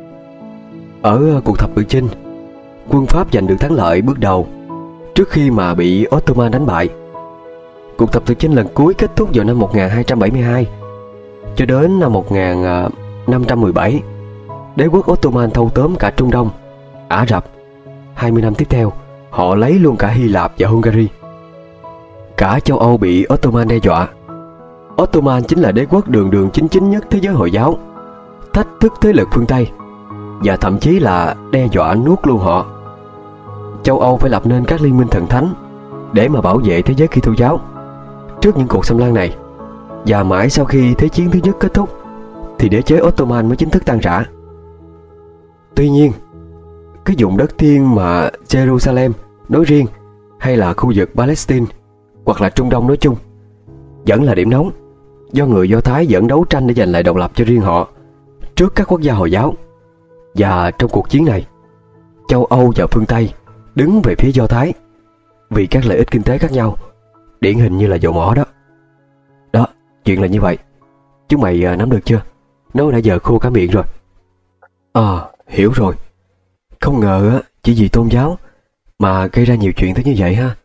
Ở cuộc thập tự chinh, quân Pháp giành được thắng lợi bước đầu trước khi mà bị Ottoman đánh bại. Cuộc thập tự chinh lần cuối kết thúc vào năm 1272. Cho đến năm 1517, đế quốc Ottoman thâu tóm cả Trung Đông, Ả Rập. 20 năm tiếp theo, họ lấy luôn cả Hy Lạp và Hungary. Cả châu Âu bị Ottoman đe dọa. Ottoman chính là đế quốc đường đường chính chính nhất thế giới Hồi giáo, thách thức thế lực phương Tây và thậm chí là đe dọa nuốt luôn họ. Châu Âu phải lập nên các liên minh thần thánh để mà bảo vệ thế giới Kitô giáo trước những cuộc xâm lăng này. Và mãi sau khi Thế chiến thứ nhất kết thúc thì đế chế Ottoman mới chính thức tan rã. Tuy nhiên, cái vùng đất thiên mà Jerusalem nói riêng hay là khu vực Palestine hoặc là Trung Đông nói chung vẫn là điểm nóng, do người Do Thái vẫn đấu tranh để giành lại độc lập cho riêng họ trước các quốc gia Hồi giáo. Và trong cuộc chiến này, châu Âu và phương Tây đứng về phía Do Thái vì các lợi ích kinh tế khác nhau, điển hình như là dầu mỏ đó. Đó, chuyện là như vậy. Chúng mày nắm được chưa? Nó đã giờ khô cả miệng rồi. Hiểu rồi. Không ngờ chỉ vì tôn giáo mà gây ra nhiều chuyện tới như vậy ha.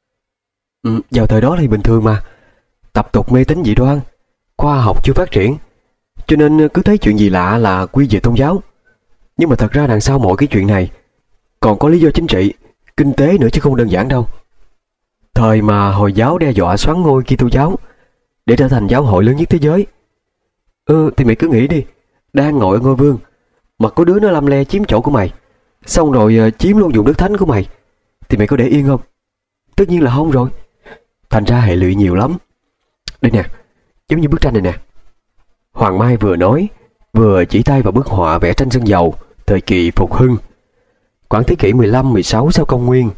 Vào thời đó thì bình thường mà, tập tục mê tín dị đoan, khoa học chưa phát triển, cho nên cứ thấy chuyện gì lạ là quy về tôn giáo. Nhưng mà thật ra đằng sau mọi cái chuyện này còn có lý do chính trị, kinh tế nữa chứ không đơn giản đâu. Thời mà Hồi giáo đe dọa xoán ngôi Kitô giáo để trở thành giáo hội lớn nhất thế giới, thì mày cứ nghĩ đi, đang ngồi ở ngôi vương mà có đứa nó lăm le chiếm chỗ của mày, xong rồi chiếm luôn vùng đất thánh của mày, thì mày có để yên không? Tất nhiên là không rồi. Thành ra hệ lụy nhiều lắm. Đây nè, giống như bức tranh này nè. Hoàng Mai vừa nói vừa chỉ tay vào bức họa vẽ tranh sơn dầu thời kỳ phục hưng, khoảng thế kỷ 15-16 sau công nguyên.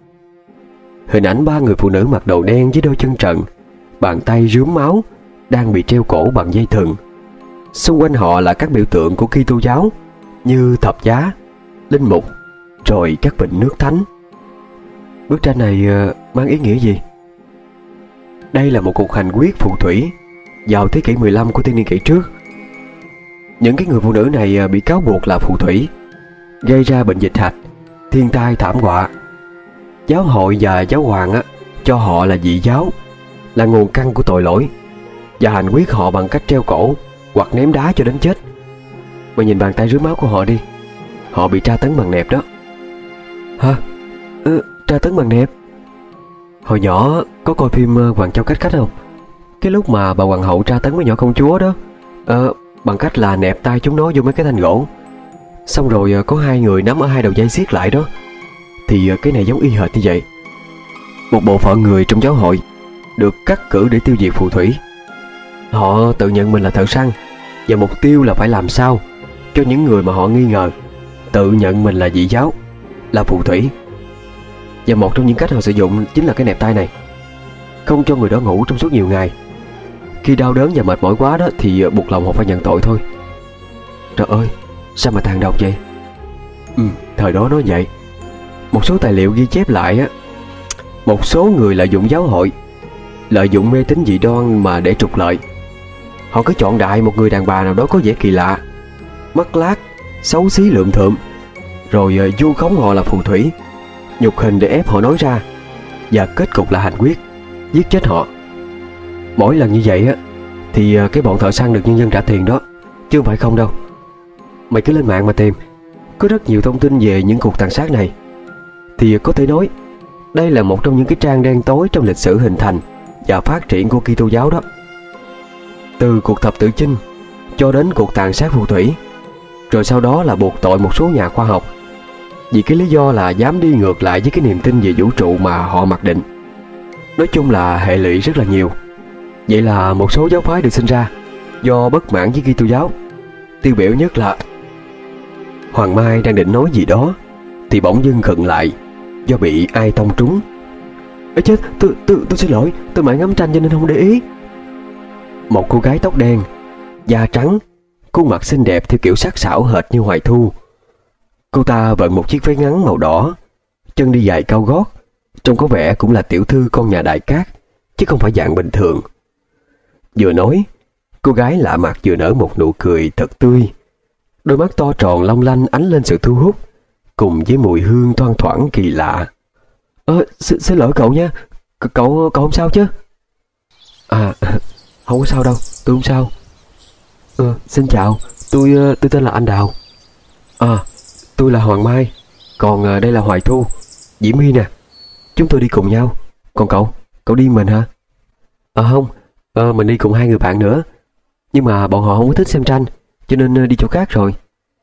Hình ảnh ba người phụ nữ mặc đồ đen với đôi chân trần, bàn tay rướm máu, đang bị treo cổ bằng dây thừng. Xung quanh họ là các biểu tượng của Kitô giáo như thập giá, linh mục, rồi các vịnh nước thánh. Bức tranh này mang ý nghĩa gì? Đây là một cuộc hành quyết phù thủy vào thế kỷ 15 của thiên niên kỷ trước. Những cái người phụ nữ này bị cáo buộc là phù thủy, gây ra bệnh dịch hạch, thiên tai thảm họa. Giáo hội và giáo hoàng cho họ là dị giáo, là nguồn căn của tội lỗi, và hành quyết họ bằng cách treo cổ hoặc ném đá cho đến chết. Mà nhìn bàn tay rướm máu của họ đi, họ bị tra tấn bằng nẹp đó. Hả? Tra tấn bằng nẹp? Hồi nhỏ có coi phim Hoàng Châu Cách Cách không? Cái lúc mà bà hoàng hậu tra tấn với nhỏ công chúa đó, bằng cách là nẹp tay chúng nó vô mấy cái thanh gỗ, xong rồi có hai người nắm ở hai đầu dây siết lại đó. Thì cái này giống y hệt như vậy. một bộ phận người trong giáo hội được cắt cử để tiêu diệt phù thủy. Họ tự nhận mình là thợ săn, và mục tiêu là phải làm sao cho những người mà họ nghi ngờ tự nhận mình là dị giáo, là phù thủy. Và một trong những cách họ sử dụng chính là cái nẹp tay này, không cho người đó ngủ trong suốt nhiều ngày. Khi đau đớn và mệt mỏi quá đó thì buộc lòng họ phải nhận tội thôi. Trời ơi, sao mà tàn độc vậy? Thời đó nói vậy. Một số tài liệu ghi chép lại á, một số người lợi dụng giáo hội, lợi dụng mê tín dị đoan mà để trục lợi. Họ cứ chọn đại một người đàn bà nào đó có vẻ kỳ lạ, mắt lác, xấu xí lượm thượm, rồi vu khống họ là phù thủy, nhục hình để ép họ nói ra, và kết cục là hành quyết, giết chết họ. Mỗi lần như vậy á thì cái bọn thợ săn được nhân dân trả tiền đó, chứ không phải không đâu. Mày cứ lên mạng mà tìm, có rất nhiều thông tin về những cuộc tàn sát này. Thì có thể nói đây là một trong những cái trang đen tối trong lịch sử hình thành và phát triển của Kitô giáo đó. Từ cuộc thập tự chinh cho đến cuộc tàn sát phù thủy, rồi sau đó là buộc tội một số nhà khoa học vì cái lý do là dám đi ngược lại với cái niềm tin về vũ trụ mà họ mặc định. Nói chung là hệ lụy rất là nhiều. Vậy là một số giáo phái được sinh ra do bất mãn với Kitô giáo. Tiêu biểu nhất là Hoàng Mai đang định nói gì đó thì bỗng dưng khựng lại do bị ai tông trúng. Ê chết, tôi xin lỗi, tôi mãi ngắm tranh cho nên không để ý. Một cô gái tóc đen, da trắng, khuôn mặt xinh đẹp theo kiểu sắc sảo hệt như Hoài Thu. Cô ta vận một chiếc váy ngắn màu đỏ, chân đi giày cao gót, trông có vẻ cũng là tiểu thư con nhà đại cát, chứ không phải dạng bình thường. Vừa nói, cô gái lạ mặt vừa nở một nụ cười thật tươi. Đôi mắt to tròn long lanh ánh lên sự thu hút, cùng với mùi hương thoang thoảng kỳ lạ. Xin lỗi cậu nha, cậu không sao chứ? Không có sao đâu, tôi không sao. Xin chào, tôi tên là Anh Đào. Tôi là Hoàng Mai, còn đây là Hoài Thu, Diễm My nè. Chúng tôi đi cùng nhau. Còn cậu đi mình hả? Không, mình đi cùng hai người bạn nữa, nhưng mà bọn họ không có thích xem tranh, cho nên đi chỗ khác rồi.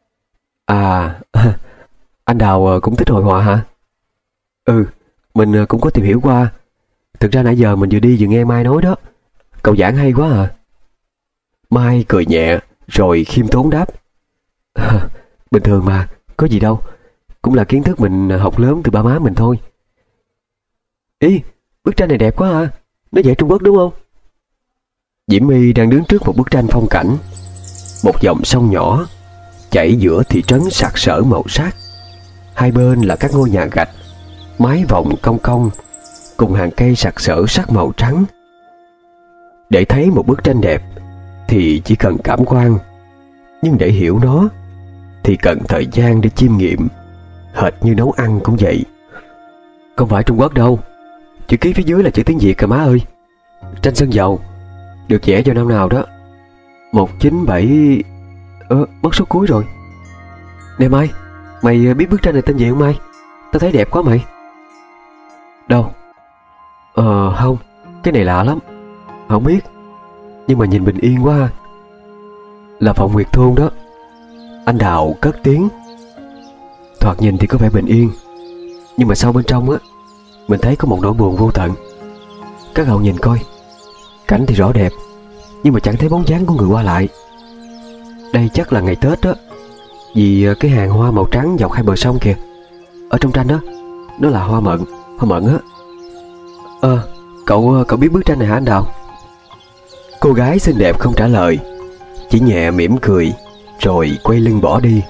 Anh Đào cũng thích hội họa hả? Mình cũng có tìm hiểu qua. Thực ra nãy giờ mình vừa đi vừa nghe Mai nói đó. Cậu giảng hay quá à. Mai cười nhẹ rồi khiêm tốn đáp. Bình thường mà, có gì đâu. Cũng là kiến thức mình học lớn từ ba má mình thôi. Ý, bức tranh này đẹp quá à. Nó vẽ Trung Quốc đúng không? Diễm My đang đứng trước một bức tranh phong cảnh. Một dòng sông nhỏ chảy giữa thị trấn sặc sỡ màu sắc. Hai bên là các ngôi nhà gạch, mái vòm cong cong, cùng hàng cây sặc sỡ sắc màu trắng. Để thấy một bức tranh đẹp thì chỉ cần cảm quan, nhưng để hiểu nó thì cần thời gian để chiêm nghiệm, hệt như nấu ăn cũng vậy. Không phải Trung Quốc đâu, chữ ký phía dưới là chữ tiếng Việt cả má ơi. Tranh sơn dầu, được vẽ vào năm nào đó 197... mất số cuối rồi. Nè Mai, mày biết bức tranh này tên gì không Mai? Tao thấy đẹp quá mày. Đâu? Không, cái này lạ lắm. Không biết, nhưng mà nhìn bình yên quá. Là Phòng Nguyệt Thôn đó. Anh Đào cất tiếng. Thoạt nhìn thì có vẻ bình yên, nhưng mà sâu bên trong á, mình thấy có một nỗi buồn vô tận. Các cậu nhìn coi, cảnh thì rõ đẹp, nhưng mà chẳng thấy bóng dáng của người qua lại. Đây chắc là ngày Tết đó, vì cái hàng hoa màu trắng dọc hai bờ sông kìa. Ở trong tranh đó, nó là hoa mận á. Cậu biết bức tranh này hả anh Đào? Cô gái xinh đẹp không trả lời, chỉ nhẹ mỉm cười rồi quay lưng bỏ đi.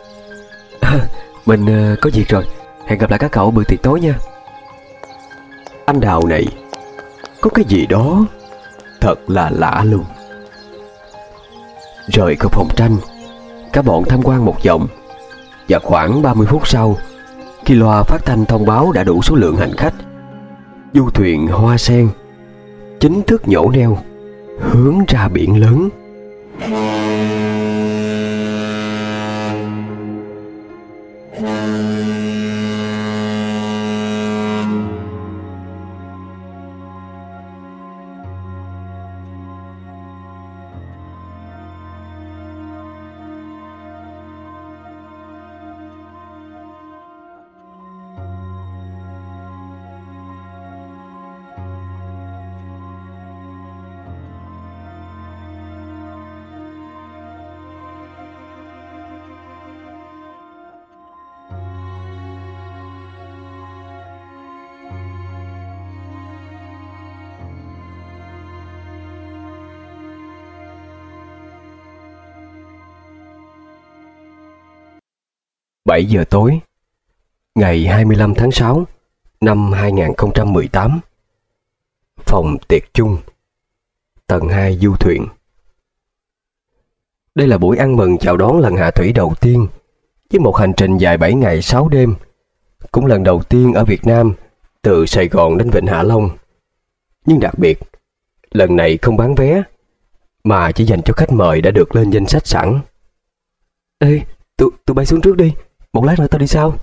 Mình có việc rồi, hẹn gặp lại các cậu bữa tiệc tối nha. Anh Đào này có cái gì đó thật là lạ luôn. Rời khỏi phòng tranh, cả bọn tham quan một vòng, và khoảng 30 phút sau, khi loa phát thanh thông báo đã đủ số lượng hành khách, du thuyền Hoa Sen chính thức nhổ neo hướng ra biển lớn. 7 giờ tối, ngày 25 tháng 6 năm 2018. Phòng tiệc chung, tầng 2 du thuyền. Đây là buổi ăn mừng chào đón lần hạ thủy đầu tiên với một hành trình dài 7 ngày 6 đêm, cũng lần đầu tiên ở Việt Nam từ Sài Gòn đến Vịnh Hạ Long. Nhưng đặc biệt, lần này không bán vé mà chỉ dành cho khách mời đã được lên danh sách sẵn. Ê, tụi bay xuống trước đi, một lát nữa tao đi sau.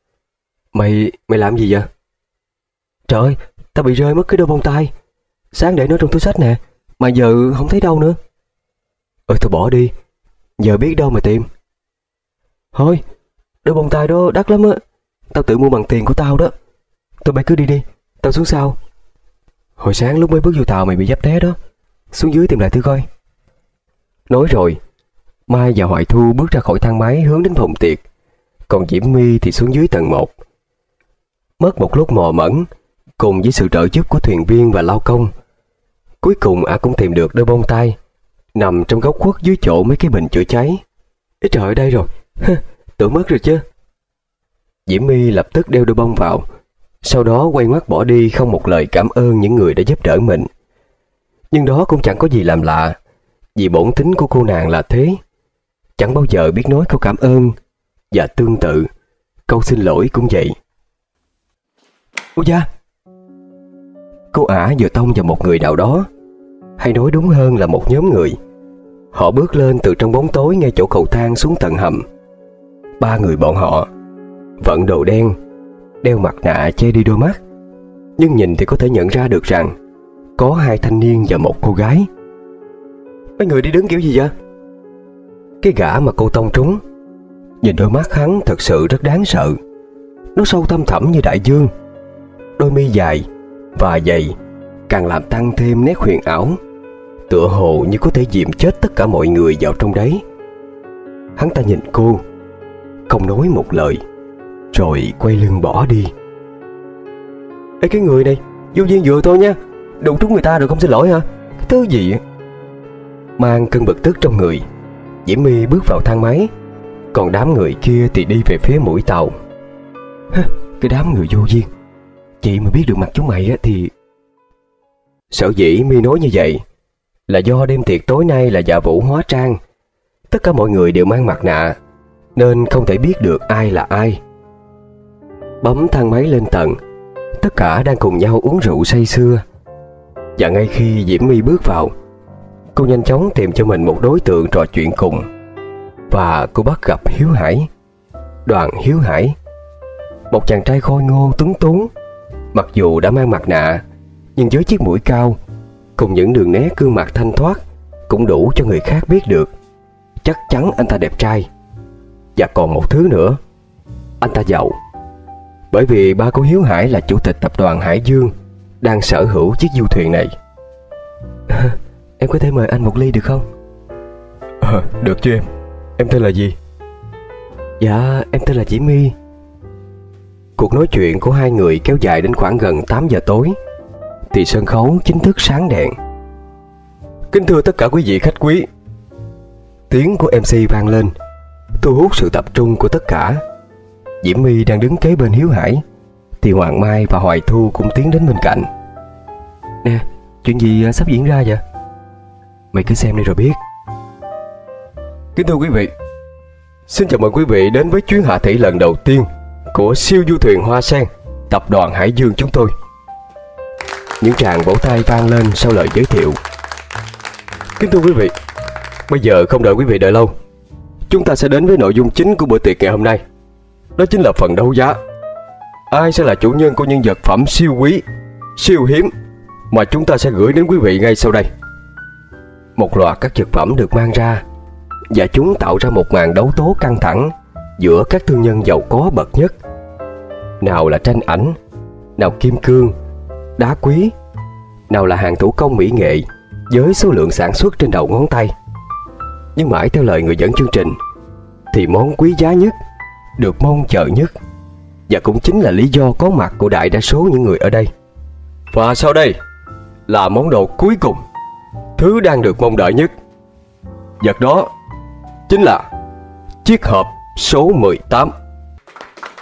Mày làm gì vậy? Trời ơi, tao bị rơi mất cái đôi bông tai. Sáng để nó trong túi xách nè, mà giờ không thấy đâu nữa. Thôi bỏ đi, giờ biết đâu mà tìm. Thôi, đôi bông tai đó đắt lắm á, tao tự mua bằng tiền của tao đó. Tụi bay cứ đi đi, tao xuống sau. Hồi sáng lúc mới bước vô tàu mày bị dấp té đó, xuống dưới tìm lại thử coi. Nói rồi, Mai và Hoài Thu bước ra khỏi thang máy hướng đến phòng tiệc, còn Diễm My thì xuống dưới tầng 1. Mất một lúc mò mẫm, cùng với sự trợ giúp của thuyền viên và lao công, cuối cùng cũng tìm được đôi bông tai nằm trong góc khuất dưới chỗ mấy cái bình chữa cháy. Ê trời ơi, đây rồi, tưởng mất rồi chứ. Diễm My lập tức đeo đôi bông vào, sau đó quay ngoắt bỏ đi, không một lời cảm ơn những người đã giúp đỡ mình. Nhưng đó cũng chẳng có gì làm lạ, vì bổn tính của cô nàng là thế, chẳng bao giờ biết nói câu cảm ơn. Và tương tự, câu xin lỗi cũng vậy. Ôi da! Cô ả vừa tông vào một người nào đó, hay nói đúng hơn là một nhóm người. Họ bước lên từ trong bóng tối ngay chỗ cầu thang xuống tầng hầm. 3 người bọn họ vận đồ đen, đeo mặt nạ che đi đôi mắt, nhưng nhìn thì có thể nhận ra được rằng có 2 thanh niên và một cô gái. Mấy người đi đứng kiểu gì vậy? Cái gã mà cô tông trúng, nhìn đôi mắt hắn thật sự rất đáng sợ. Nó sâu thăm thẳm như đại dương. Đôi mi dài và dày càng làm tăng thêm nét huyền ảo, tựa hồ như có thể dìm chết tất cả mọi người vào trong đấy. Hắn ta nhìn cô, không nói một lời, rồi quay lưng bỏ đi. Ê, cái người này vô duyên vừa thôi nha, đụng trúng người ta rồi không xin lỗi hả? Cái thứ gì? Mang cơn bực tức trong người, Diễm My bước vào thang máy, còn đám người kia thì đi về phía mũi tàu. Cái đám người vô duyên, chị mà biết được mặt chúng mày thì... Sở dĩ My nói như vậy là do đêm tiệc tối nay là dạ vũ hóa trang. Tất cả mọi người đều mang mặt nạ, nên không thể biết được ai là ai. Bấm thang máy lên tầng, tất cả đang cùng nhau uống rượu say sưa. Và ngay khi Diễm My bước vào, cô nhanh chóng tìm cho mình một đối tượng trò chuyện cùng. Và cô bắt gặp Hiếu Hải, Đoàn Hiếu Hải, một chàng trai khôi ngô tuấn tú. Mặc dù đã mang mặt nạ, nhưng với chiếc mũi cao cùng những đường nét gương mặt thanh thoát cũng đủ cho người khác biết được chắc chắn anh ta đẹp trai. Và còn một thứ nữa, anh ta giàu, bởi vì ba của Hiếu Hải là chủ tịch tập đoàn Hải Dương đang sở hữu chiếc du thuyền này. Em có thể mời anh một ly được không? Được chứ em. Em tên là gì? Dạ, em tên là Diễm My. Cuộc nói chuyện của hai người kéo dài đến khoảng gần 8 giờ tối, thì sân khấu chính thức sáng đèn. Kính thưa tất cả quý vị khách quý, tiếng của MC vang lên, thu hút sự tập trung của tất cả. Diễm My đang đứng kế bên Hiếu Hải, thì Hoàng Mai và Hoài Thu cũng tiến đến bên cạnh. Nè, chuyện gì sắp diễn ra vậy? Mày cứ xem đi rồi biết. Kính thưa quý vị, xin chào mừng quý vị đến với chuyến hạ thủy lần đầu tiên của siêu du thuyền Hoa Sen, tập đoàn Hải Dương chúng tôi. Những tràng vỗ tay vang lên sau lời giới thiệu. Kính thưa quý vị, bây giờ không đợi quý vị đợi lâu, chúng ta sẽ đến với nội dung chính của bữa tiệc ngày hôm nay. Đó chính là phần đấu giá. Ai sẽ là chủ nhân của những vật phẩm siêu quý, siêu hiếm mà chúng ta sẽ gửi đến quý vị ngay sau đây. Một loạt các vật phẩm được mang ra, và chúng tạo ra một màn đấu tố căng thẳng giữa các thương nhân giàu có bậc nhất. Nào là tranh ảnh, nào kim cương, đá quý, nào là hàng thủ công mỹ nghệ với số lượng sản xuất trên đầu ngón tay. Nhưng mãi theo lời người dẫn chương trình, thì món quý giá nhất, được mong chờ nhất, và cũng chính là lý do có mặt của đại đa số những người ở đây. Và sau đây là món đồ cuối cùng, thứ đang được mong đợi nhất. Vật đó chính là chiếc hộp số 18.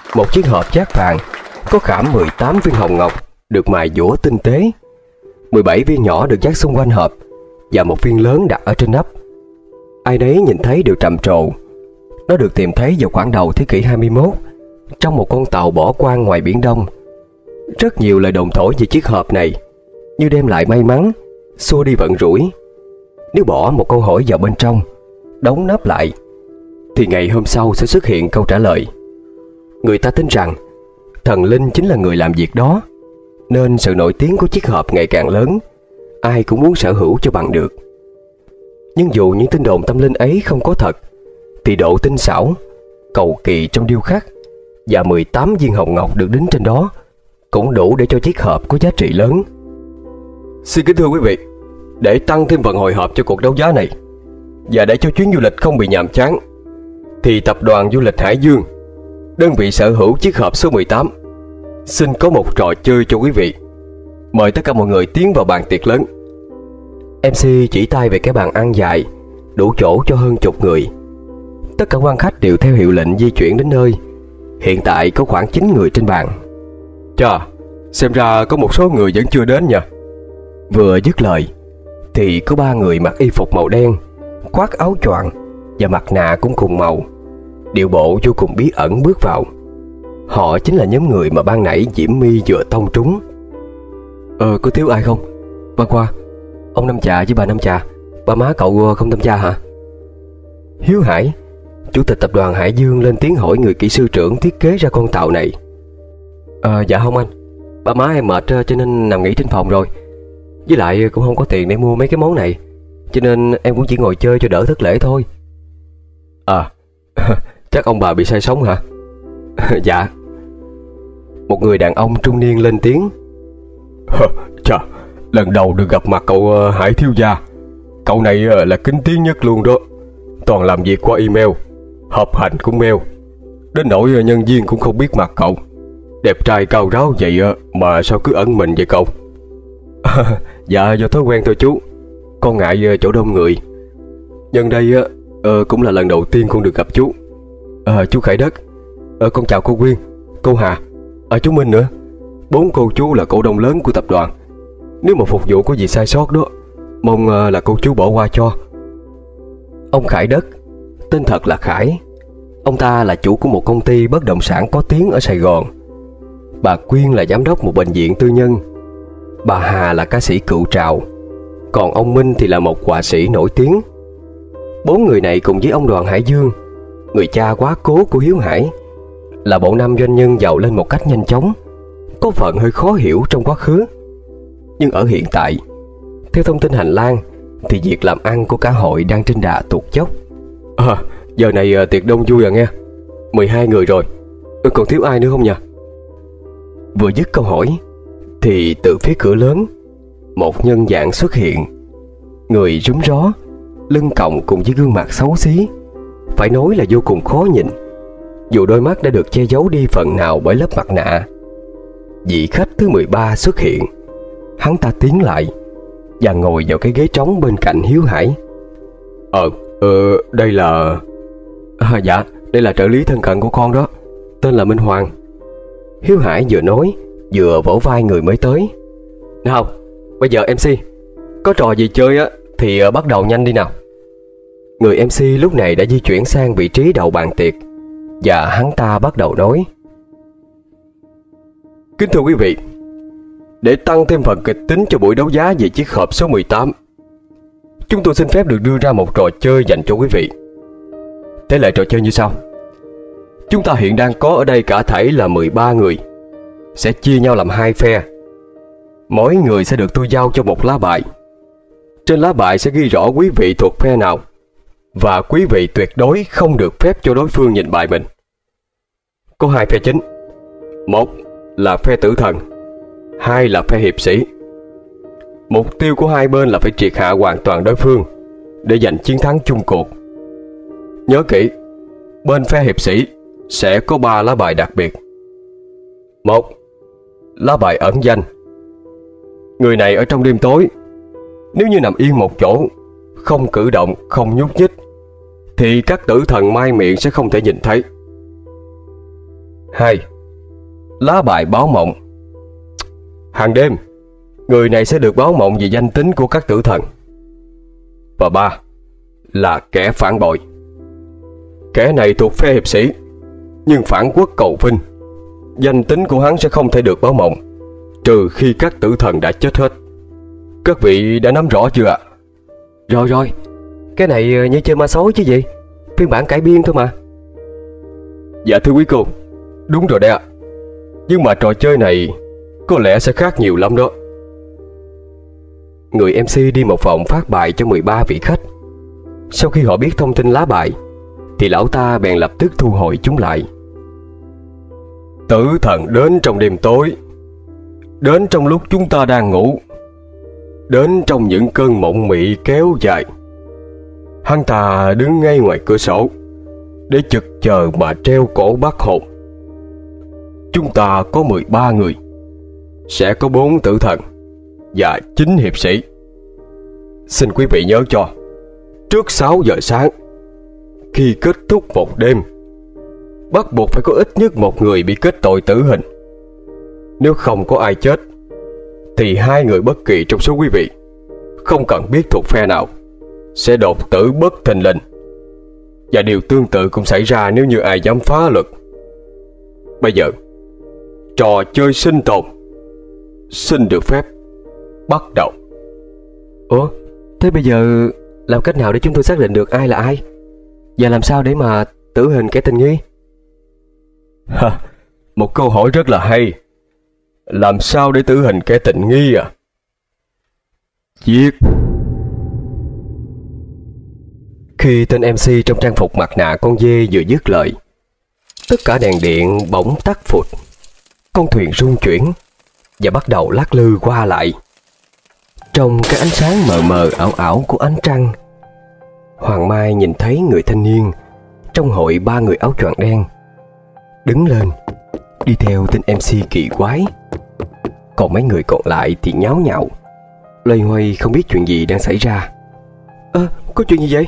một chiếc hộp chát vàng có khảm 18 viên hồng ngọc được mài dũa tinh tế. 17 viên nhỏ được dát xung quanh hộp và một viên lớn đặt ở trên nắp. Ai nấy nhìn thấy đều trầm trồ. Nó được tìm thấy vào khoảng đầu thế kỷ 21 trong một con tàu bỏ quang ngoài Biển Đông. Rất nhiều lời đồn thổi về chiếc hộp này như đem lại may mắn, xua đi vận rủi. Nếu bỏ một câu hỏi vào bên trong, đóng nắp lại, thì ngày hôm sau sẽ xuất hiện câu trả lời. Người ta tin rằng thần linh chính là người làm việc đó, nên sự nổi tiếng của chiếc hộp ngày càng lớn, ai cũng muốn sở hữu cho bằng được. Nhưng dù những tin đồn tâm linh ấy không có thật, thì độ tinh xảo, cầu kỳ trong điêu khắc và 18 viên hồng ngọc được đính trên đó cũng đủ để cho chiếc hộp có giá trị lớn. Xin kính thưa quý vị, để tăng thêm phần hồi hộp cho cuộc đấu giá này và để cho chuyến du lịch không bị nhàm chán, thì tập đoàn du lịch Hải Dương, đơn vị sở hữu chiếc hộp số 18, xin có một trò chơi cho quý vị. Mời tất cả mọi người tiến vào bàn tiệc lớn. MC chỉ tay về cái bàn ăn dài, đủ chỗ cho hơn chục người. Tất cả quan khách đều theo hiệu lệnh di chuyển đến nơi. Hiện tại có khoảng 9 người trên bàn. Chà, xem ra có một số người vẫn chưa đến nha. Vừa dứt lời thì có 3 người mặc y phục màu đen, khoác áo choàng và mặt nạ cũng cùng màu, điệu bộ vô cùng bí ẩn bước vào. Họ chính là nhóm người mà ban nãy Diễm My vừa tông trúng. Có thiếu ai không? Ban qua, ông Năm Trà với bà Năm Trà, ba má cậu không tham gia hả? Hiếu Hải, chủ tịch tập đoàn Hải Dương, lên tiếng hỏi người kỹ sư trưởng thiết kế ra con tàu này. Dạ không anh, ba má em mệt cho nên nằm nghỉ trên phòng rồi. Với lại cũng không có tiền để mua mấy cái món này, cho nên em cũng chỉ ngồi chơi cho đỡ thất lễ thôi. Chắc ông bà bị say sóng hả? Dạ. Một người đàn ông trung niên lên tiếng. Chà, lần đầu được gặp mặt cậu Hải thiếu gia. Cậu này là kính tiếng nhất luôn đó. Toàn làm việc qua email, họp hành cũng mail, đến nỗi nhân viên cũng không biết mặt cậu. Đẹp trai cao ráo vậy mà sao cứ ẩn mình vậy cậu? Dạ do thói quen thôi chú, con ngại chỗ đông người. Nhân đây cũng là lần đầu tiên con được gặp chú. Chú Khải Đất, con chào cô Quyên, cô Hà, chú Minh nữa. 4 cô chú là cổ đông lớn của tập đoàn. Nếu mà phục vụ có gì sai sót đó, mong là cô chú bỏ qua cho. Ông Khải Đất, tên thật là Khải. Ông ta là chủ của một công ty bất động sản có tiếng ở Sài Gòn. Bà Quyên là giám đốc một bệnh viện tư nhân. Bà Hà là ca sĩ cựu trào. Còn ông Minh thì là một họa sĩ nổi tiếng. 4 người này cùng với ông Đoàn Hải Dương, người cha quá cố của Hiếu Hải, là bộ năm doanh nhân giàu lên một cách nhanh chóng, có phần hơi khó hiểu trong quá khứ. Nhưng ở hiện tại, theo thông tin hành lang, thì việc làm ăn của cả hội đang trên đà tụt dốc. Giờ này tiệc đông vui à nghe. 12 người rồi, còn thiếu ai nữa không nhỉ? Vừa dứt câu hỏi thì từ phía cửa lớn, một nhân dạng xuất hiện. Người rúm ró, lưng còng cùng với gương mặt xấu xí, phải nói là vô cùng khó nhìn, dù đôi mắt đã được che giấu đi phần nào bởi lớp mặt nạ. Vị khách thứ 13 xuất hiện. Hắn ta tiến lại và ngồi vào cái ghế trống bên cạnh Hiếu Hải. Đây là... Dạ, đây là trợ lý thân cận của con đó, tên là Minh Hoàng. Hiếu Hải vừa nói vừa vỗ vai người mới tới. Nào, bây giờ MC có trò gì chơi á thì bắt đầu nhanh đi nào. Người MC lúc này đã di chuyển sang vị trí đầu bàn tiệc, và hắn ta bắt đầu nói. Kính thưa quý vị, để tăng thêm phần kịch tính cho buổi đấu giá về chiếc hộp số 18, chúng tôi xin phép được đưa ra một trò chơi dành cho quý vị. Thế lệ trò chơi như sau. Chúng ta hiện đang có ở đây cả thảy là 13 người, sẽ chia nhau làm 2 phe. Mỗi người sẽ được tôi giao cho một lá bài. Trên lá bài sẽ ghi rõ quý vị thuộc phe nào, và quý vị tuyệt đối không được phép cho đối phương nhìn bài mình. Có 2 phe chính. Một là phe tử thần, 2 là phe hiệp sĩ. Mục tiêu của hai bên là phải triệt hạ hoàn toàn đối phương để giành chiến thắng chung cuộc. Nhớ kỹ, bên phe hiệp sĩ sẽ có 3 lá bài đặc biệt. 1. Lá bài ẩn danh. Người này ở trong đêm tối, nếu như nằm yên một chỗ, không cử động, không nhúc nhích, thì các tử thần mai miệng sẽ không thể nhìn thấy. 2. Lá bài báo mộng. Hàng đêm, người này sẽ được báo mộng về danh tính của các tử thần. Và 3. Là kẻ phản bội. Kẻ này thuộc phe hiệp sĩ, nhưng phản quốc cầu vinh. Danh tính của hắn sẽ không thể được báo mộng, trừ khi các tử thần đã chết hết. Các vị đã nắm rõ chưa ạ? Rồi, cái này như chơi ma sói chứ gì, phiên bản cải biên thôi mà. Dạ thưa quý cô, đúng rồi đấy ạ. Nhưng mà trò chơi này có lẽ sẽ khác nhiều lắm đó. Người MC đi một vòng phát bài cho 13 vị khách. Sau khi họ biết thông tin lá bài thì lão ta bèn lập tức thu hồi chúng lại. Tử thần đến trong đêm tối, đến trong lúc chúng ta đang ngủ, đến trong những cơn mộng mị kéo dài. Hắn ta đứng ngay ngoài cửa sổ để chực chờ mà treo cổ bắt hồn. Chúng ta có 13 người, sẽ có 4 tử thần và 9 hiệp sĩ. Xin quý vị nhớ cho, trước 6 giờ sáng, khi kết thúc một đêm, bắt buộc phải có ít nhất một người bị kết tội tử hình. Nếu không có ai chết thì 2 người bất kỳ trong số quý vị, không cần biết thuộc phe nào, sẽ đột tử bất thình lình. Và điều tương tự cũng xảy ra nếu như ai dám phá luật. Bây giờ, trò chơi sinh tồn xin được phép bắt đầu. Ủa, thế bây giờ làm cách nào để chúng tôi xác định được ai là ai? Và làm sao để mà tử hình kẻ tình nghi? Một câu hỏi rất là hay. Làm sao để tử hình kẻ tình nghi à? Giết. Khi tên MC trong trang phục mặt nạ con dê vừa dứt lời, tất cả đèn điện bỗng tắt phụt. Con thuyền rung chuyển và bắt đầu lắc lư qua lại trong cái ánh sáng mờ mờ ảo ảo của ánh trăng. Hoàng Mai nhìn thấy người thanh niên trong hội 3 người áo choàng đen đứng lên, đi theo tên MC kỳ quái. Còn mấy người còn lại thì nháo nhào, loay hoay không biết chuyện gì đang xảy ra. Có chuyện gì vậy?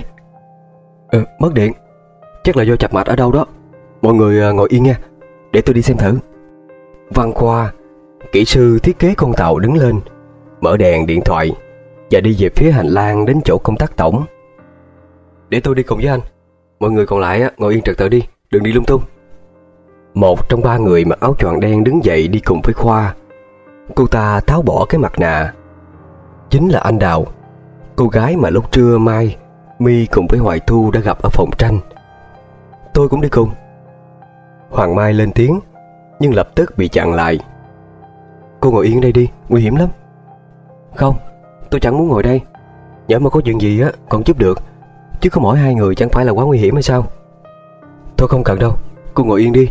Mất điện. Chắc là do chập mạch ở đâu đó. Mọi người ngồi yên nha, để tôi đi xem thử. Văn Khoa, kỹ sư thiết kế con tàu, đứng lên, mở đèn điện thoại và đi về phía hành lang đến chỗ công tác tổng. Để tôi đi cùng với anh. Mọi người còn lại ngồi yên trật tự đi, đừng đi lung tung. Một trong 3 người mặc áo choàng đen đứng dậy đi cùng với Khoa. Cô ta tháo bỏ cái mặt nạ. Chính là anh Đào, cô gái mà lúc trưa Mai, My cùng với Hoài Thu đã gặp ở phòng tranh. Tôi cũng đi cùng. Hoàng Mai lên tiếng, nhưng lập tức bị chặn lại. Cô ngồi yên đây đi, nguy hiểm lắm. Không, tôi chẳng muốn ngồi đây. Nhỡ mà có chuyện gì còn giúp được, chứ có mỗi 2 người chẳng phải là quá nguy hiểm hay sao? Thôi không cần đâu, cô ngồi yên đi.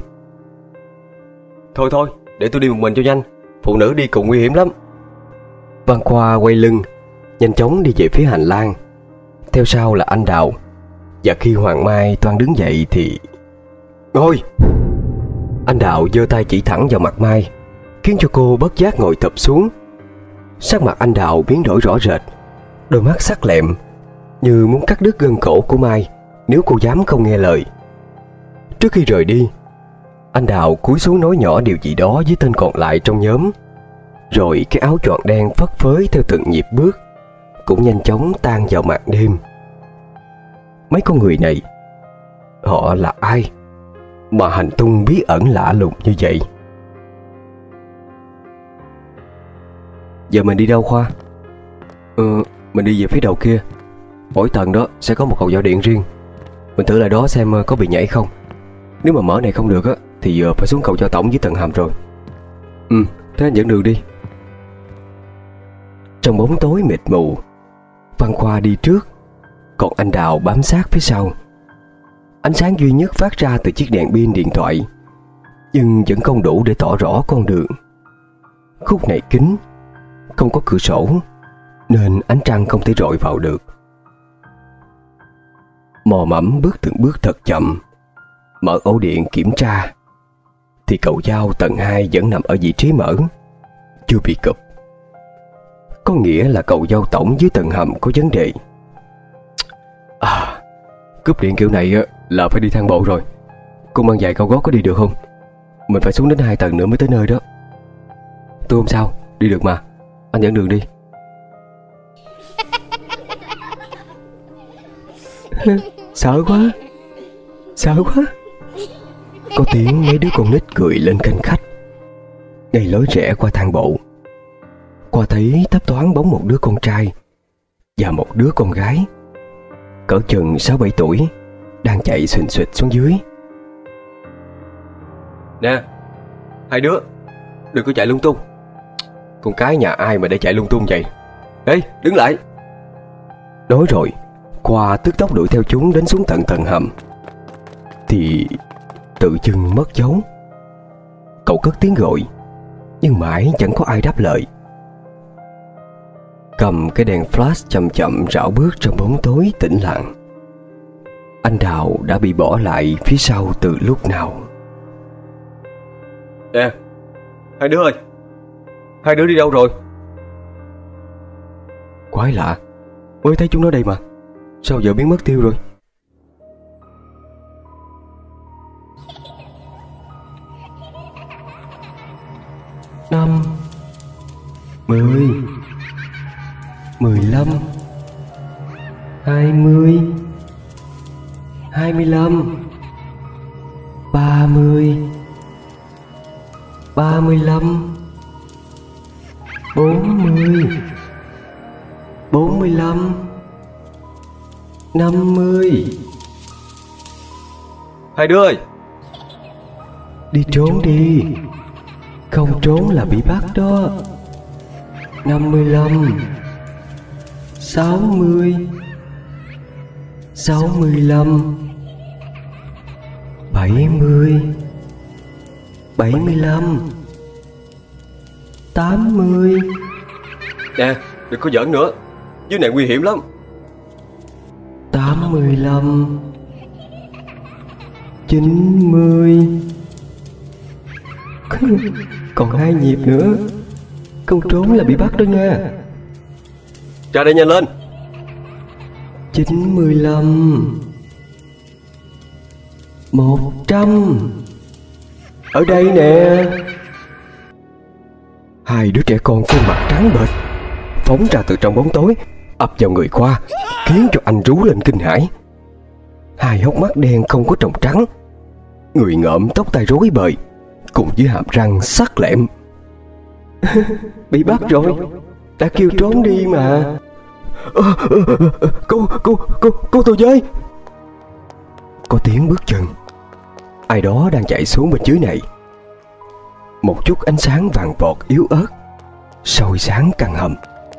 Thôi, để tôi đi một mình cho nhanh. Phụ nữ đi cùng nguy hiểm lắm. Văn Khoa quay lưng, nhanh chóng đi về phía hành lang. Theo sau là anh Đào. Và khi Hoàng Mai toan đứng dậy thì... Ngồi! Anh Đào giơ tay chỉ thẳng vào mặt Mai, khiến cho cô bất giác ngồi thụp xuống. Sắc mặt anh Đào biến đổi rõ rệt, đôi mắt sắc lẹm, như muốn cắt đứt gân cổ của Mai nếu cô dám không nghe lời. Trước khi rời đi, anh Đào cúi xuống nói nhỏ điều gì đó với tên còn lại trong nhóm. Rồi cái áo choàng đen phất phới theo từng nhịp bước cũng nhanh chóng tan vào màn đêm. Mấy con người này, họ là ai mà hành tung bí ẩn lạ lùng như vậy? Giờ mình đi đâu Khoa? Mình đi về phía đầu kia. Mỗi tầng đó sẽ có một cầu dao điện riêng. Mình thử lại đó xem có bị nhảy không. Nếu mà mở này không được thì phải xuống cầu dao tổng dưới tầng hầm rồi. Thế anh dẫn đường đi. Trong bóng tối mịt mù, Văn Khoa đi trước, còn anh Đào bám sát phía sau. Ánh sáng duy nhất phát ra từ chiếc đèn pin điện thoại, nhưng vẫn không đủ để tỏ rõ con đường. Khúc này kín, không có cửa sổ, nên ánh trăng không thể rọi vào được. Mò mẫm bước từng bước thật chậm, mở ổ điện kiểm tra, thì cầu dao tầng 2 vẫn nằm ở vị trí mở, chưa bị cụp. Có nghĩa là cầu dao tổng dưới tầng hầm có vấn đề. Cúp điện kiểu này là phải đi thang bộ rồi. Cô mang giày cao gót có đi được không? Mình phải xuống đến 2 tầng nữa mới tới nơi đó. Tôi không sao, đi được mà. Anh dẫn đường đi. Sợ quá, sợ quá. Có tiếng mấy đứa con nít cười lên khanh khách. Ngay lối rẽ qua thang bộ, qua thấy thấp thoáng bóng một đứa con trai và một đứa con gái cỡ chừng 6-7 tuổi đang chạy xuỳnh xuỵt xuống dưới. Nè, hai đứa, đừng có chạy lung tung. Con cái nhà ai mà để chạy lung tung vậy? Ê, đứng lại. Nói rồi Khoa tức tốc đuổi theo chúng đến xuống tận tầng hầm, thì tự dưng mất dấu. Cậu cất tiếng gọi, nhưng mãi chẳng có ai đáp lời. Cầm cái đèn flash chậm chậm rảo bước trong bóng tối tĩnh lặng. Anh Đào đã bị bỏ lại phía sau từ lúc nào. Nè, hai đứa ơi, hai đứa đi đâu rồi? Quái lạ, mới thấy chúng nó đây mà, sao giờ biến mất tiêu rồi? Năm, 10, 15, 20, 25, 30, 35, 40, 45, 50. Hai đứa ơi, đi trốn đi, không trốn là bị bắt đó. 55, 60, 65, 70, 75, 80. Nè, đừng có giỡn nữa, dưới này nguy hiểm lắm. 85, 90. Còn 2 nhịp nữa, không trốn là bị bắt đó nha. Ra đây nhanh lên. 95, 100. Ở đây nè. Hai đứa trẻ con khuôn mặt trắng bệch phóng ra từ trong bóng tối, ập vào người Khoa, khiến cho anh rú lên kinh hãi. Hai hốc mắt đen không có tròng trắng, người ngợm tóc tai rối bời, cùng với hàm răng sắc lẹm. Bị bắt rồi, đã kêu trốn đi mà. Cô tôi với. Có tiếng bước chân, ai đó đang chạy xuống bên dưới này. Một chút ánh sáng vàng vọt yếu ớt soi sáng căn hầm.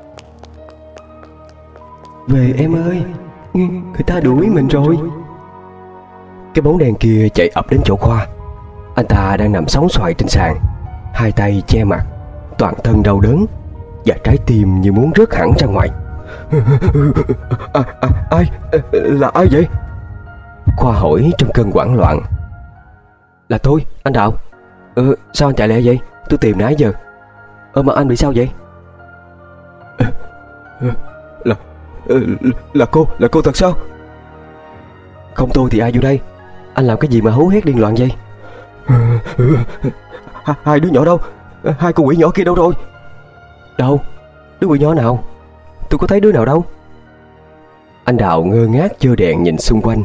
Về em ơi, người ta đuổi mình rồi. Cái bóng đen kia chạy ập đến chỗ Khoa. Anh ta đang nằm sóng xoài trên sàn, hai tay che mặt, toàn thân đau đớn và trái tim như muốn rớt hẳn ra ngoài. Ai? Là ai vậy? Khoa hỏi trong cơn hoảng loạn. Là tôi, anh Đạo. Sao anh chạy lẹ vậy? Tôi tìm nãy giờ. Mà anh bị sao vậy? Là cô thật sao? Không tôi thì ai vô đây? Anh làm cái gì mà hú hét điên loạn vậy? Hai đứa nhỏ đâu? Hai con quỷ nhỏ kia đâu rồi? Đâu? Đứa quỷ nhỏ nào? Tôi có thấy đứa nào đâu. Anh Đào ngơ ngác giơ đèn nhìn xung quanh.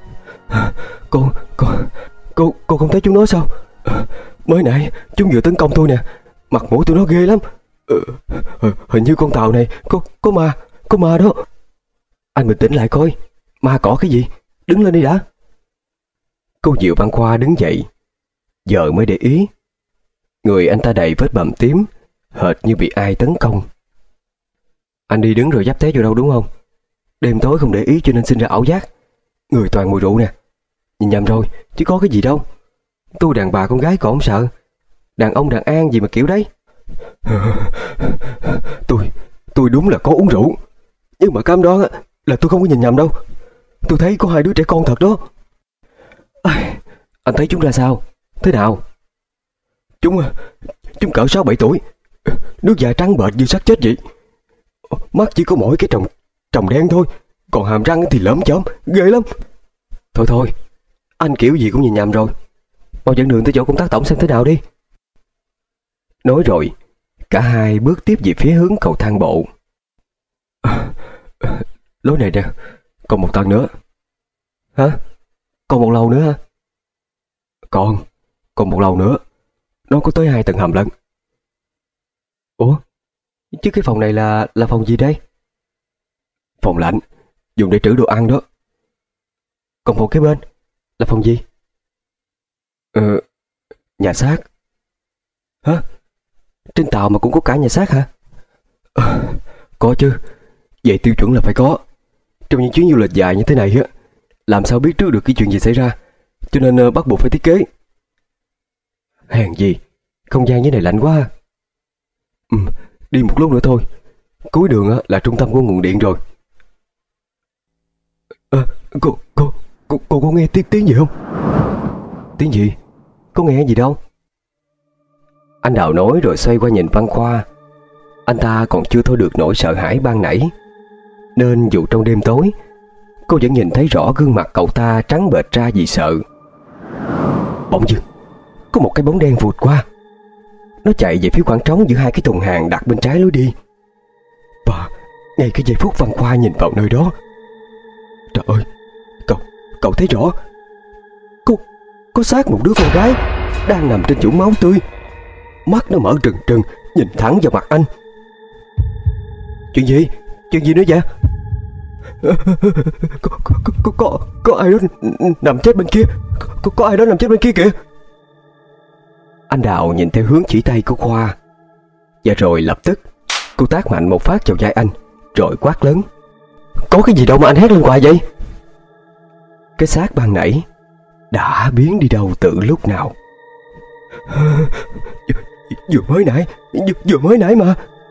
Cô không thấy chúng nó sao? Mới nãy chúng vừa tấn công tôi nè. Mặt mũi tụi nó ghê lắm. Hình như con tàu này có ma đó. Anh bình tĩnh lại coi. Ma cỏ cái gì? Đứng lên đi đã. Cô Diệu Văn Khoa đứng dậy, giờ mới để ý. Người anh ta đầy vết bầm tím, hệt như bị ai tấn công. Anh đi đứng rồi giáp té vô đâu đúng không? Đêm tối không để ý cho nên sinh ra ảo giác. Người toàn mùi rượu nè. Nhìn nhầm rồi, chứ có cái gì đâu. Tôi đàn bà con gái còn không sợ, đàn ông đàn an gì mà kiểu đấy. Tôi đúng là có uống rượu, nhưng mà cam đoan là tôi không có nhìn nhầm đâu. Tôi thấy có hai đứa trẻ con thật đó. Anh thấy chúng ra sao? Thế nào? Chúng cỡ 6-7 tuổi, nước da trắng bệch như xác chết vậy. Mắt chỉ có mỗi cái tròng đen thôi, còn hàm răng thì lởm chởm ghê lắm. Thôi, anh kiểu gì cũng nhìn nhầm rồi. Mau dẫn đường tới chỗ công tác tổng xem thế nào đi. Nói rồi, cả hai bước tiếp về phía hướng cầu thang bộ. Lối này nè, còn một tầng nữa. Hả? Còn một lầu nữa hả? Còn một lầu nữa. Nó có tới 2 tầng hầm lận. Ủa? Chứ cái phòng này là phòng gì đây? Phòng lạnh, dùng để trữ đồ ăn đó. Còn phòng kế bên là phòng gì? Nhà xác. Hả? Trên tàu mà cũng có cả nhà xác hả? Có chứ. Vậy tiêu chuẩn là phải có. Trong những chuyến du lịch dài như thế này á, làm sao biết trước được cái chuyện gì xảy ra, cho nên bắt buộc phải thiết kế. Hèn gì, không gian như này lạnh quá. Đi một lúc nữa thôi. Cuối đường á là trung tâm của nguồn điện rồi. Cô có nghe tiếng gì không? Tiếng gì? Có nghe gì đâu. Anh Đào nói rồi xoay qua nhìn Văn Khoa. Anh ta còn chưa thôi được nỗi sợ hãi ban nãy, nên dù trong đêm tối, cô vẫn nhìn thấy rõ gương mặt cậu ta trắng bệch ra vì sợ. Bỗng dưng có một cái bóng đen vụt qua. Nó chạy về phía khoảng trống giữa 2 cái thùng hàng đặt bên trái lối đi. Và ngay cái giây phút Văn Khoa nhìn vào nơi đó, trời ơi, cậu thấy rõ có xác một đứa con gái đang nằm trên vũng máu tươi. Mắt nó mở trừng trừng nhìn thẳng vào mặt anh. Chuyện gì nữa vậy? Có ai đó nằm chết bên kia. Có ai đó nằm chết bên kia kìa. Anh Đào nhìn theo hướng chỉ tay của Khoa, và rồi lập tức cô tát mạnh một phát vào vai anh, rồi quát lớn: Có cái gì đâu mà anh hét lên hoài vậy? Cái xác ban nãy đã biến đi đâu từ lúc nào? Vừa mới nãy mà.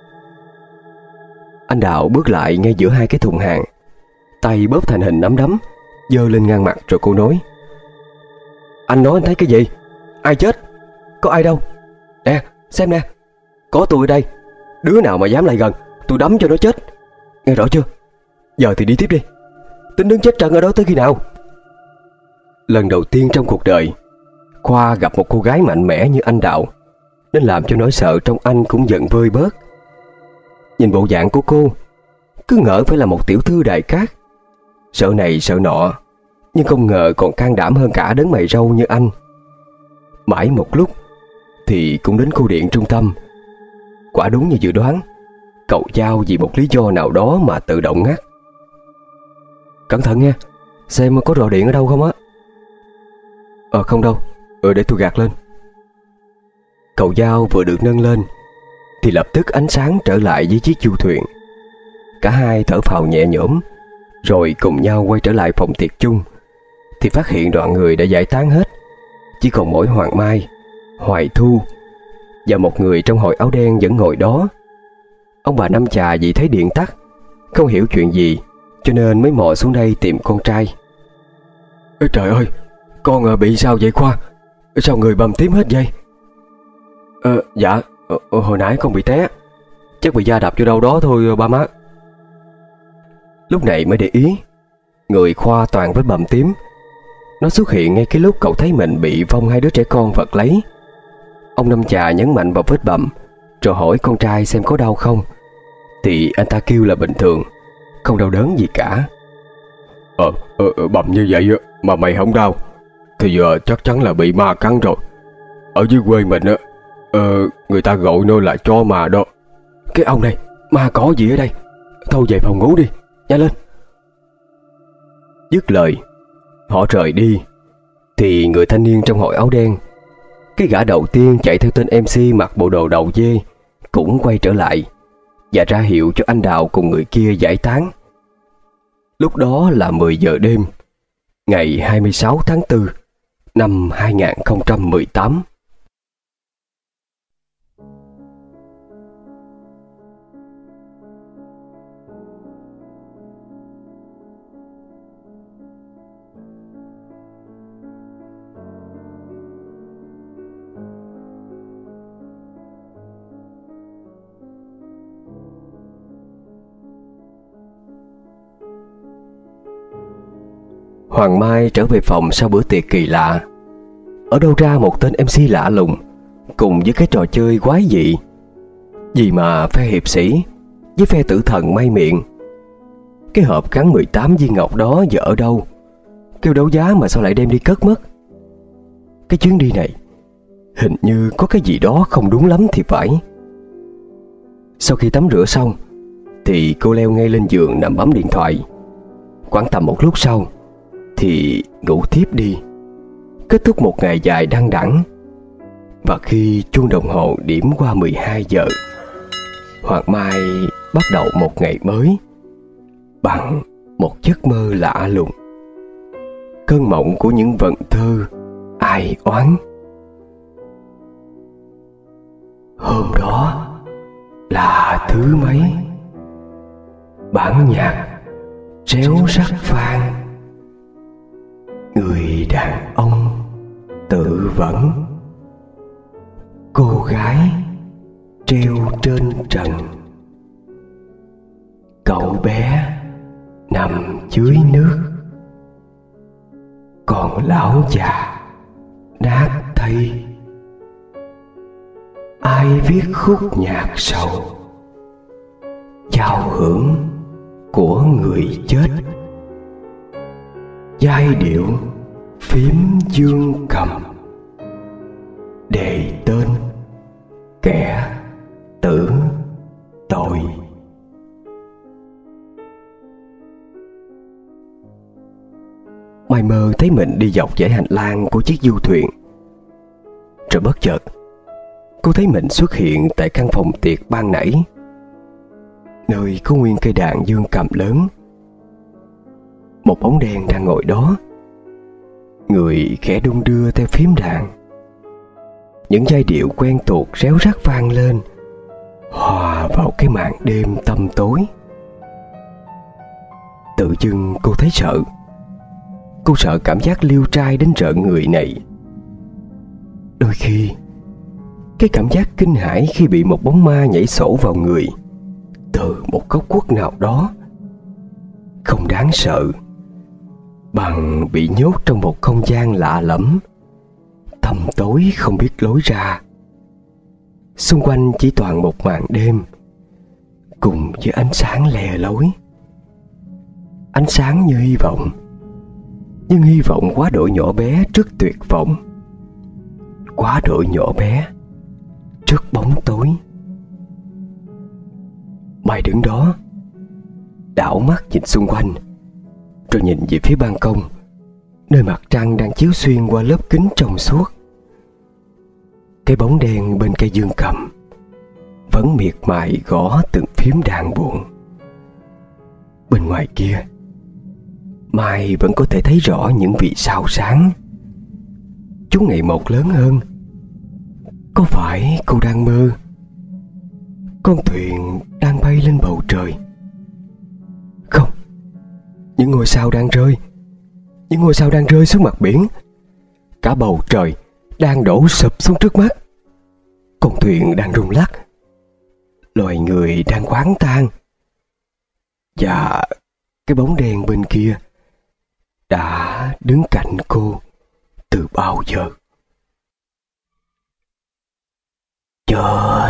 Anh Đào bước lại ngay giữa 2 cái thùng hàng, tay bóp thành hình nắm đấm, giơ lên ngang mặt, rồi cô nói: Anh nói anh thấy cái gì? Ai chết? Có ai đâu? Nè, xem nè, có tôi ở đây. Đứa nào mà dám lại gần, tôi đấm cho nó chết. Nghe rõ chưa? Giờ thì đi tiếp đi. Tính đứng chết trận ở đó tới khi nào? Lần đầu tiên trong cuộc đời, Khoa gặp một cô gái mạnh mẽ như anh Đào, nên làm cho nỗi sợ trong anh cũng dần vơi bớt. Nhìn bộ dạng của cô, cứ ngỡ phải là một tiểu thư đại cát, sợ này sợ nọ, nhưng không ngờ còn can đảm hơn cả đấng mày râu như anh. Mãi một lúc thì cũng đến khu điện trung tâm. Quả đúng như dự đoán, cậu Giao vì một lý do nào đó mà tự động ngắt. Cẩn thận nha, xem có rò điện ở đâu không á. Không đâu, để tôi gạt lên. Cậu Giao vừa được nâng lên thì lập tức ánh sáng trở lại với chiếc du thuyền. Cả hai thở phào nhẹ nhõm, rồi cùng nhau quay trở lại phòng tiệc chung, thì phát hiện đoàn người đã giải tán hết. Chỉ còn mỗi Hoàng Mai, Hoài Thu và một người trong hội áo đen vẫn ngồi đó. Ông bà Năm Chà vì thấy điện tắt, không hiểu chuyện gì, cho nên mới mò xuống đây tìm con trai. Trời ơi, con bị sao vậy Khoa? Sao người bầm tím hết vậy? Dạ, hồi nãy con bị té, chắc bị va đập vô đâu đó thôi ba má. Lúc này mới để ý, người Khoa toàn vết bầm tím. Nó xuất hiện ngay cái lúc cậu thấy mình bị vong 2 đứa trẻ con vật lấy. Ông Năm Chà nhấn mạnh vào vết bầm, rồi hỏi con trai xem có đau không, thì anh ta kêu là bình thường, không đau đớn gì cả. Bầm như vậy mà mày không đau thì giờ chắc chắn là bị ma cắn rồi. Ở dưới quê mình á, người ta gọi nó là chó ma đó. Cái ông này, ma có gì ở đây? Thôi về phòng ngủ đi, nhanh lên. Dứt lời, họ rời đi, thì người thanh niên trong hội áo đen, cái gã đầu tiên chạy theo tên MC mặc bộ đồ đầu dê, cũng quay trở lại và ra hiệu cho anh Đào cùng người kia giải tán. Lúc đó là 10 giờ đêm, ngày 26 tháng 4 năm 2018. Hoàng Mai trở về phòng sau bữa tiệc kỳ lạ. ở đâu ra một tên MC lạ lùng cùng với cái trò chơi quái dị. Gì mà phe hiệp sĩ với phe tử thần may miệng. Cái hộp gắn 18 viên ngọc đó giờ ở đâu? Kêu đấu giá mà sao lại đem đi cất mất? Cái chuyến đi này hình như có cái gì đó không đúng lắm thì phải. Sau khi tắm rửa xong thì cô leo ngay lên giường nằm bấm điện thoại. Khoảng tầm một lúc sau thì ngủ thiếp đi, kết thúc một ngày dài đăng đẳng. Và khi chuông đồng hồ điểm qua 12 giờ, Hoàng Mai bắt đầu một ngày mới bằng một giấc mơ lạ lùng, cơn mộng của những vần thơ ai oán. Hôm đó là thứ mấy, bản nhạc réo rắt vang, người đàn ông tự vẫn, cô gái treo trên trần, cậu bé nằm dưới nước, còn lão già nát thây. Ai viết khúc nhạc sầu, giao hưởng của người chết, giai điệu phím dương cầm, đề tên kẻ tử tội. Mai mơ thấy mình đi dọc dãy hành lang của chiếc du thuyền. Rồi bất chợt cô thấy mình xuất hiện tại căn phòng tiệc ban nãy, nơi có nguyên cây đàn dương cầm lớn. Một bóng đen đang ngồi đó, người khẽ đung đưa theo phím đàn. Những giai điệu quen thuộc réo rắt vang lên, hòa vào cái màn đêm tăm tối. Tự dưng cô thấy sợ. Cô sợ cảm giác liêu trai đến rợn người này. Đôi khi cái cảm giác kinh hãi khi bị một bóng ma nhảy sổ vào người từ một góc khuất nào đó không đáng sợ bằng bị nhốt trong một không gian lạ lẫm, tăm tối không biết lối ra. Xung quanh chỉ toàn một màn đêm cùng với ánh sáng le lối. Ánh sáng như hy vọng, nhưng hy vọng quá độ nhỏ bé trước tuyệt vọng, quá độ nhỏ bé trước bóng tối. Mai đứng đó, đảo mắt nhìn xung quanh, rồi nhìn về phía ban công, nơi mặt trăng đang chiếu xuyên qua lớp kính trong suốt. Cái bóng đen bên cây dương cầm vẫn miệt mài gõ từng phím đàn buồn. Bên ngoài kia, Mai vẫn có thể thấy rõ những vì sao sáng. Chúng ngày một lớn hơn. Có phải cô đang mơ? Con thuyền đang bay lên bầu trời. Không, những ngôi sao đang rơi. Những ngôi sao đang rơi xuống mặt biển. Cả bầu trời đang đổ sụp xuống trước mắt. Con thuyền đang rung lắc. Loài người đang khoáng tan. Và cái bóng đen bên kia đã đứng cạnh cô từ bao giờ. Chết.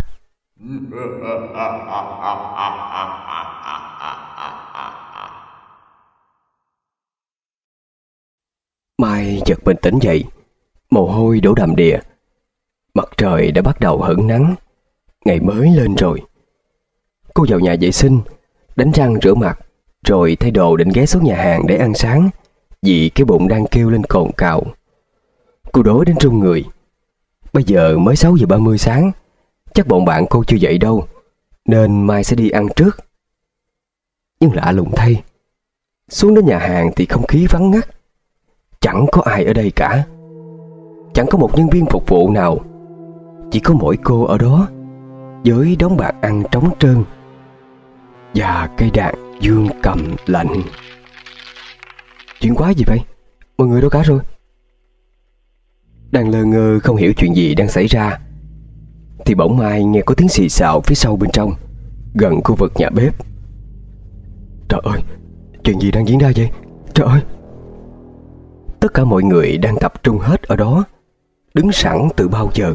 Mai giật mình tỉnh dậy, mồ hôi đổ đầm đìa. Mặt trời đã bắt đầu hửng nắng, ngày mới lên rồi. Cô vào nhà vệ sinh, đánh răng rửa mặt, rồi thay đồ định ghé xuống nhà hàng để ăn sáng, vì cái bụng đang kêu lên cồn cào. Cô đói đến run người. Bây giờ mới 6 giờ 30 sáng, chắc bọn bạn cô chưa dậy đâu, nên Mai sẽ đi ăn trước. Nhưng lạ lùng thay, xuống đến nhà hàng thì không khí vắng ngắt. Chẳng có ai ở đây cả. Chẳng có một nhân viên phục vụ nào. Chỉ có mỗi cô ở đó, với đống bàn ăn trống trơn và cây đàn dương cầm lạnh. Chuyện quái gì vậy? Mọi người đâu cả rồi? Đang lơ ngơ không hiểu chuyện gì đang xảy ra, thì bỗng Mai nghe có tiếng xì xào phía sau bên trong, gần khu vực nhà bếp. Trời ơi, chuyện gì đang diễn ra vậy? Trời ơi! Tất cả mọi người đang tập trung hết ở đó, đứng sẵn từ bao giờ.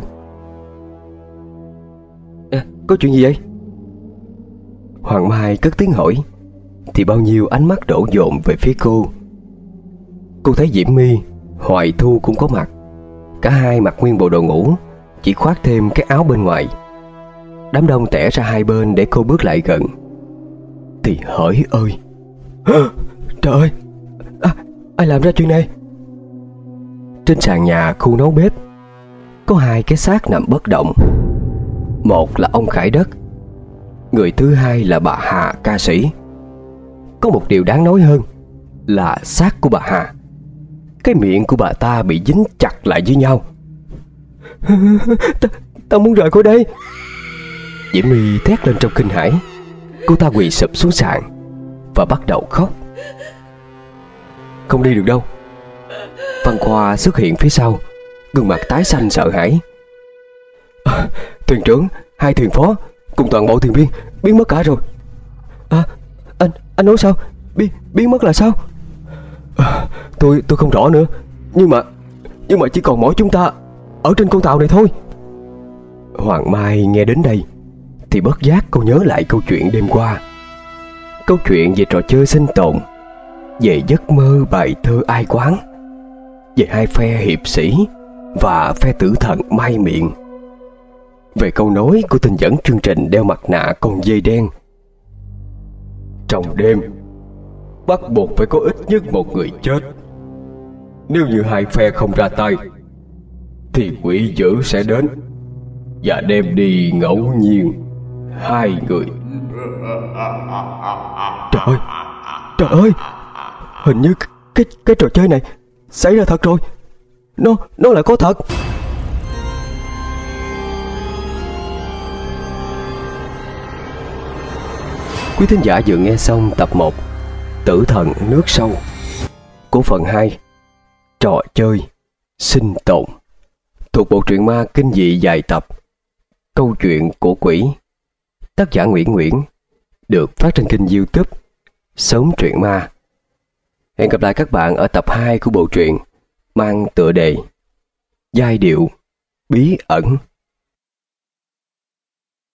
Có chuyện gì vậy? Hoàng Mai cất tiếng hỏi, thì bao nhiêu ánh mắt đổ dồn về phía cô. Cô thấy Diễm My, Hoài Thu cũng có mặt. Cả hai mặc nguyên bộ đồ ngủ, chỉ khoác thêm cái áo bên ngoài. Đám đông tẻ ra hai bên để cô bước lại gần. Thì hỡi ơi, trời ơi, ai làm ra chuyện này? Trên sàn nhà khu nấu bếp có hai cái xác nằm bất động. Một là ông Khải Đất, người thứ hai là bà Hà ca sĩ. Có một điều đáng nói hơn là xác của bà Hà, cái miệng của bà ta bị dính chặt lại với nhau. Ta muốn rời khỏi đây. Diễm My thét lên trong kinh hãi. Cô ta quỳ sụp xuống sàn và bắt đầu khóc. Không đi được đâu. Văn Khoa xuất hiện phía sau, gương mặt tái xanh sợ hãi. Thuyền trưởng, hai thuyền phó cùng toàn bộ thuyền viên biến mất cả rồi. Anh nói sao? Biến mất là sao? Tôi không rõ nữa. Nhưng mà chỉ còn mỗi chúng ta ở trên con tàu này thôi. Hoàng Mai nghe đến đây thì bất giác cô nhớ lại câu chuyện đêm qua. Câu chuyện về trò chơi sinh tồn, về giấc mơ bài thơ ai quán, về hai phe hiệp sĩ và phe tử thần Mai Miệng, về câu nói của tên dẫn chương trình đeo mặt nạ con dê đen. Trong đêm bắt buộc phải có ít nhất một người chết. Nếu như hai phe không ra tay thì quỷ dữ sẽ đến và đem đi ngẫu nhiên hai người. Trời ơi, hình như cái trò chơi này xảy ra thật rồi. Nó là có thật. Quý thính giả vừa nghe xong tập 1 Tử Thần Nước Sâu của phần 2 Trò Chơi Sinh Tồn, thuộc bộ truyện ma kinh dị dài tập Câu Chuyện của Quỷ, tác giả Nguyễn Nguyễn, được phát trên kênh YouTube Sống Truyện Ma. Hẹn gặp lại các bạn ở tập 2 của bộ truyện mang tựa đề Giai điệu bí ẩn.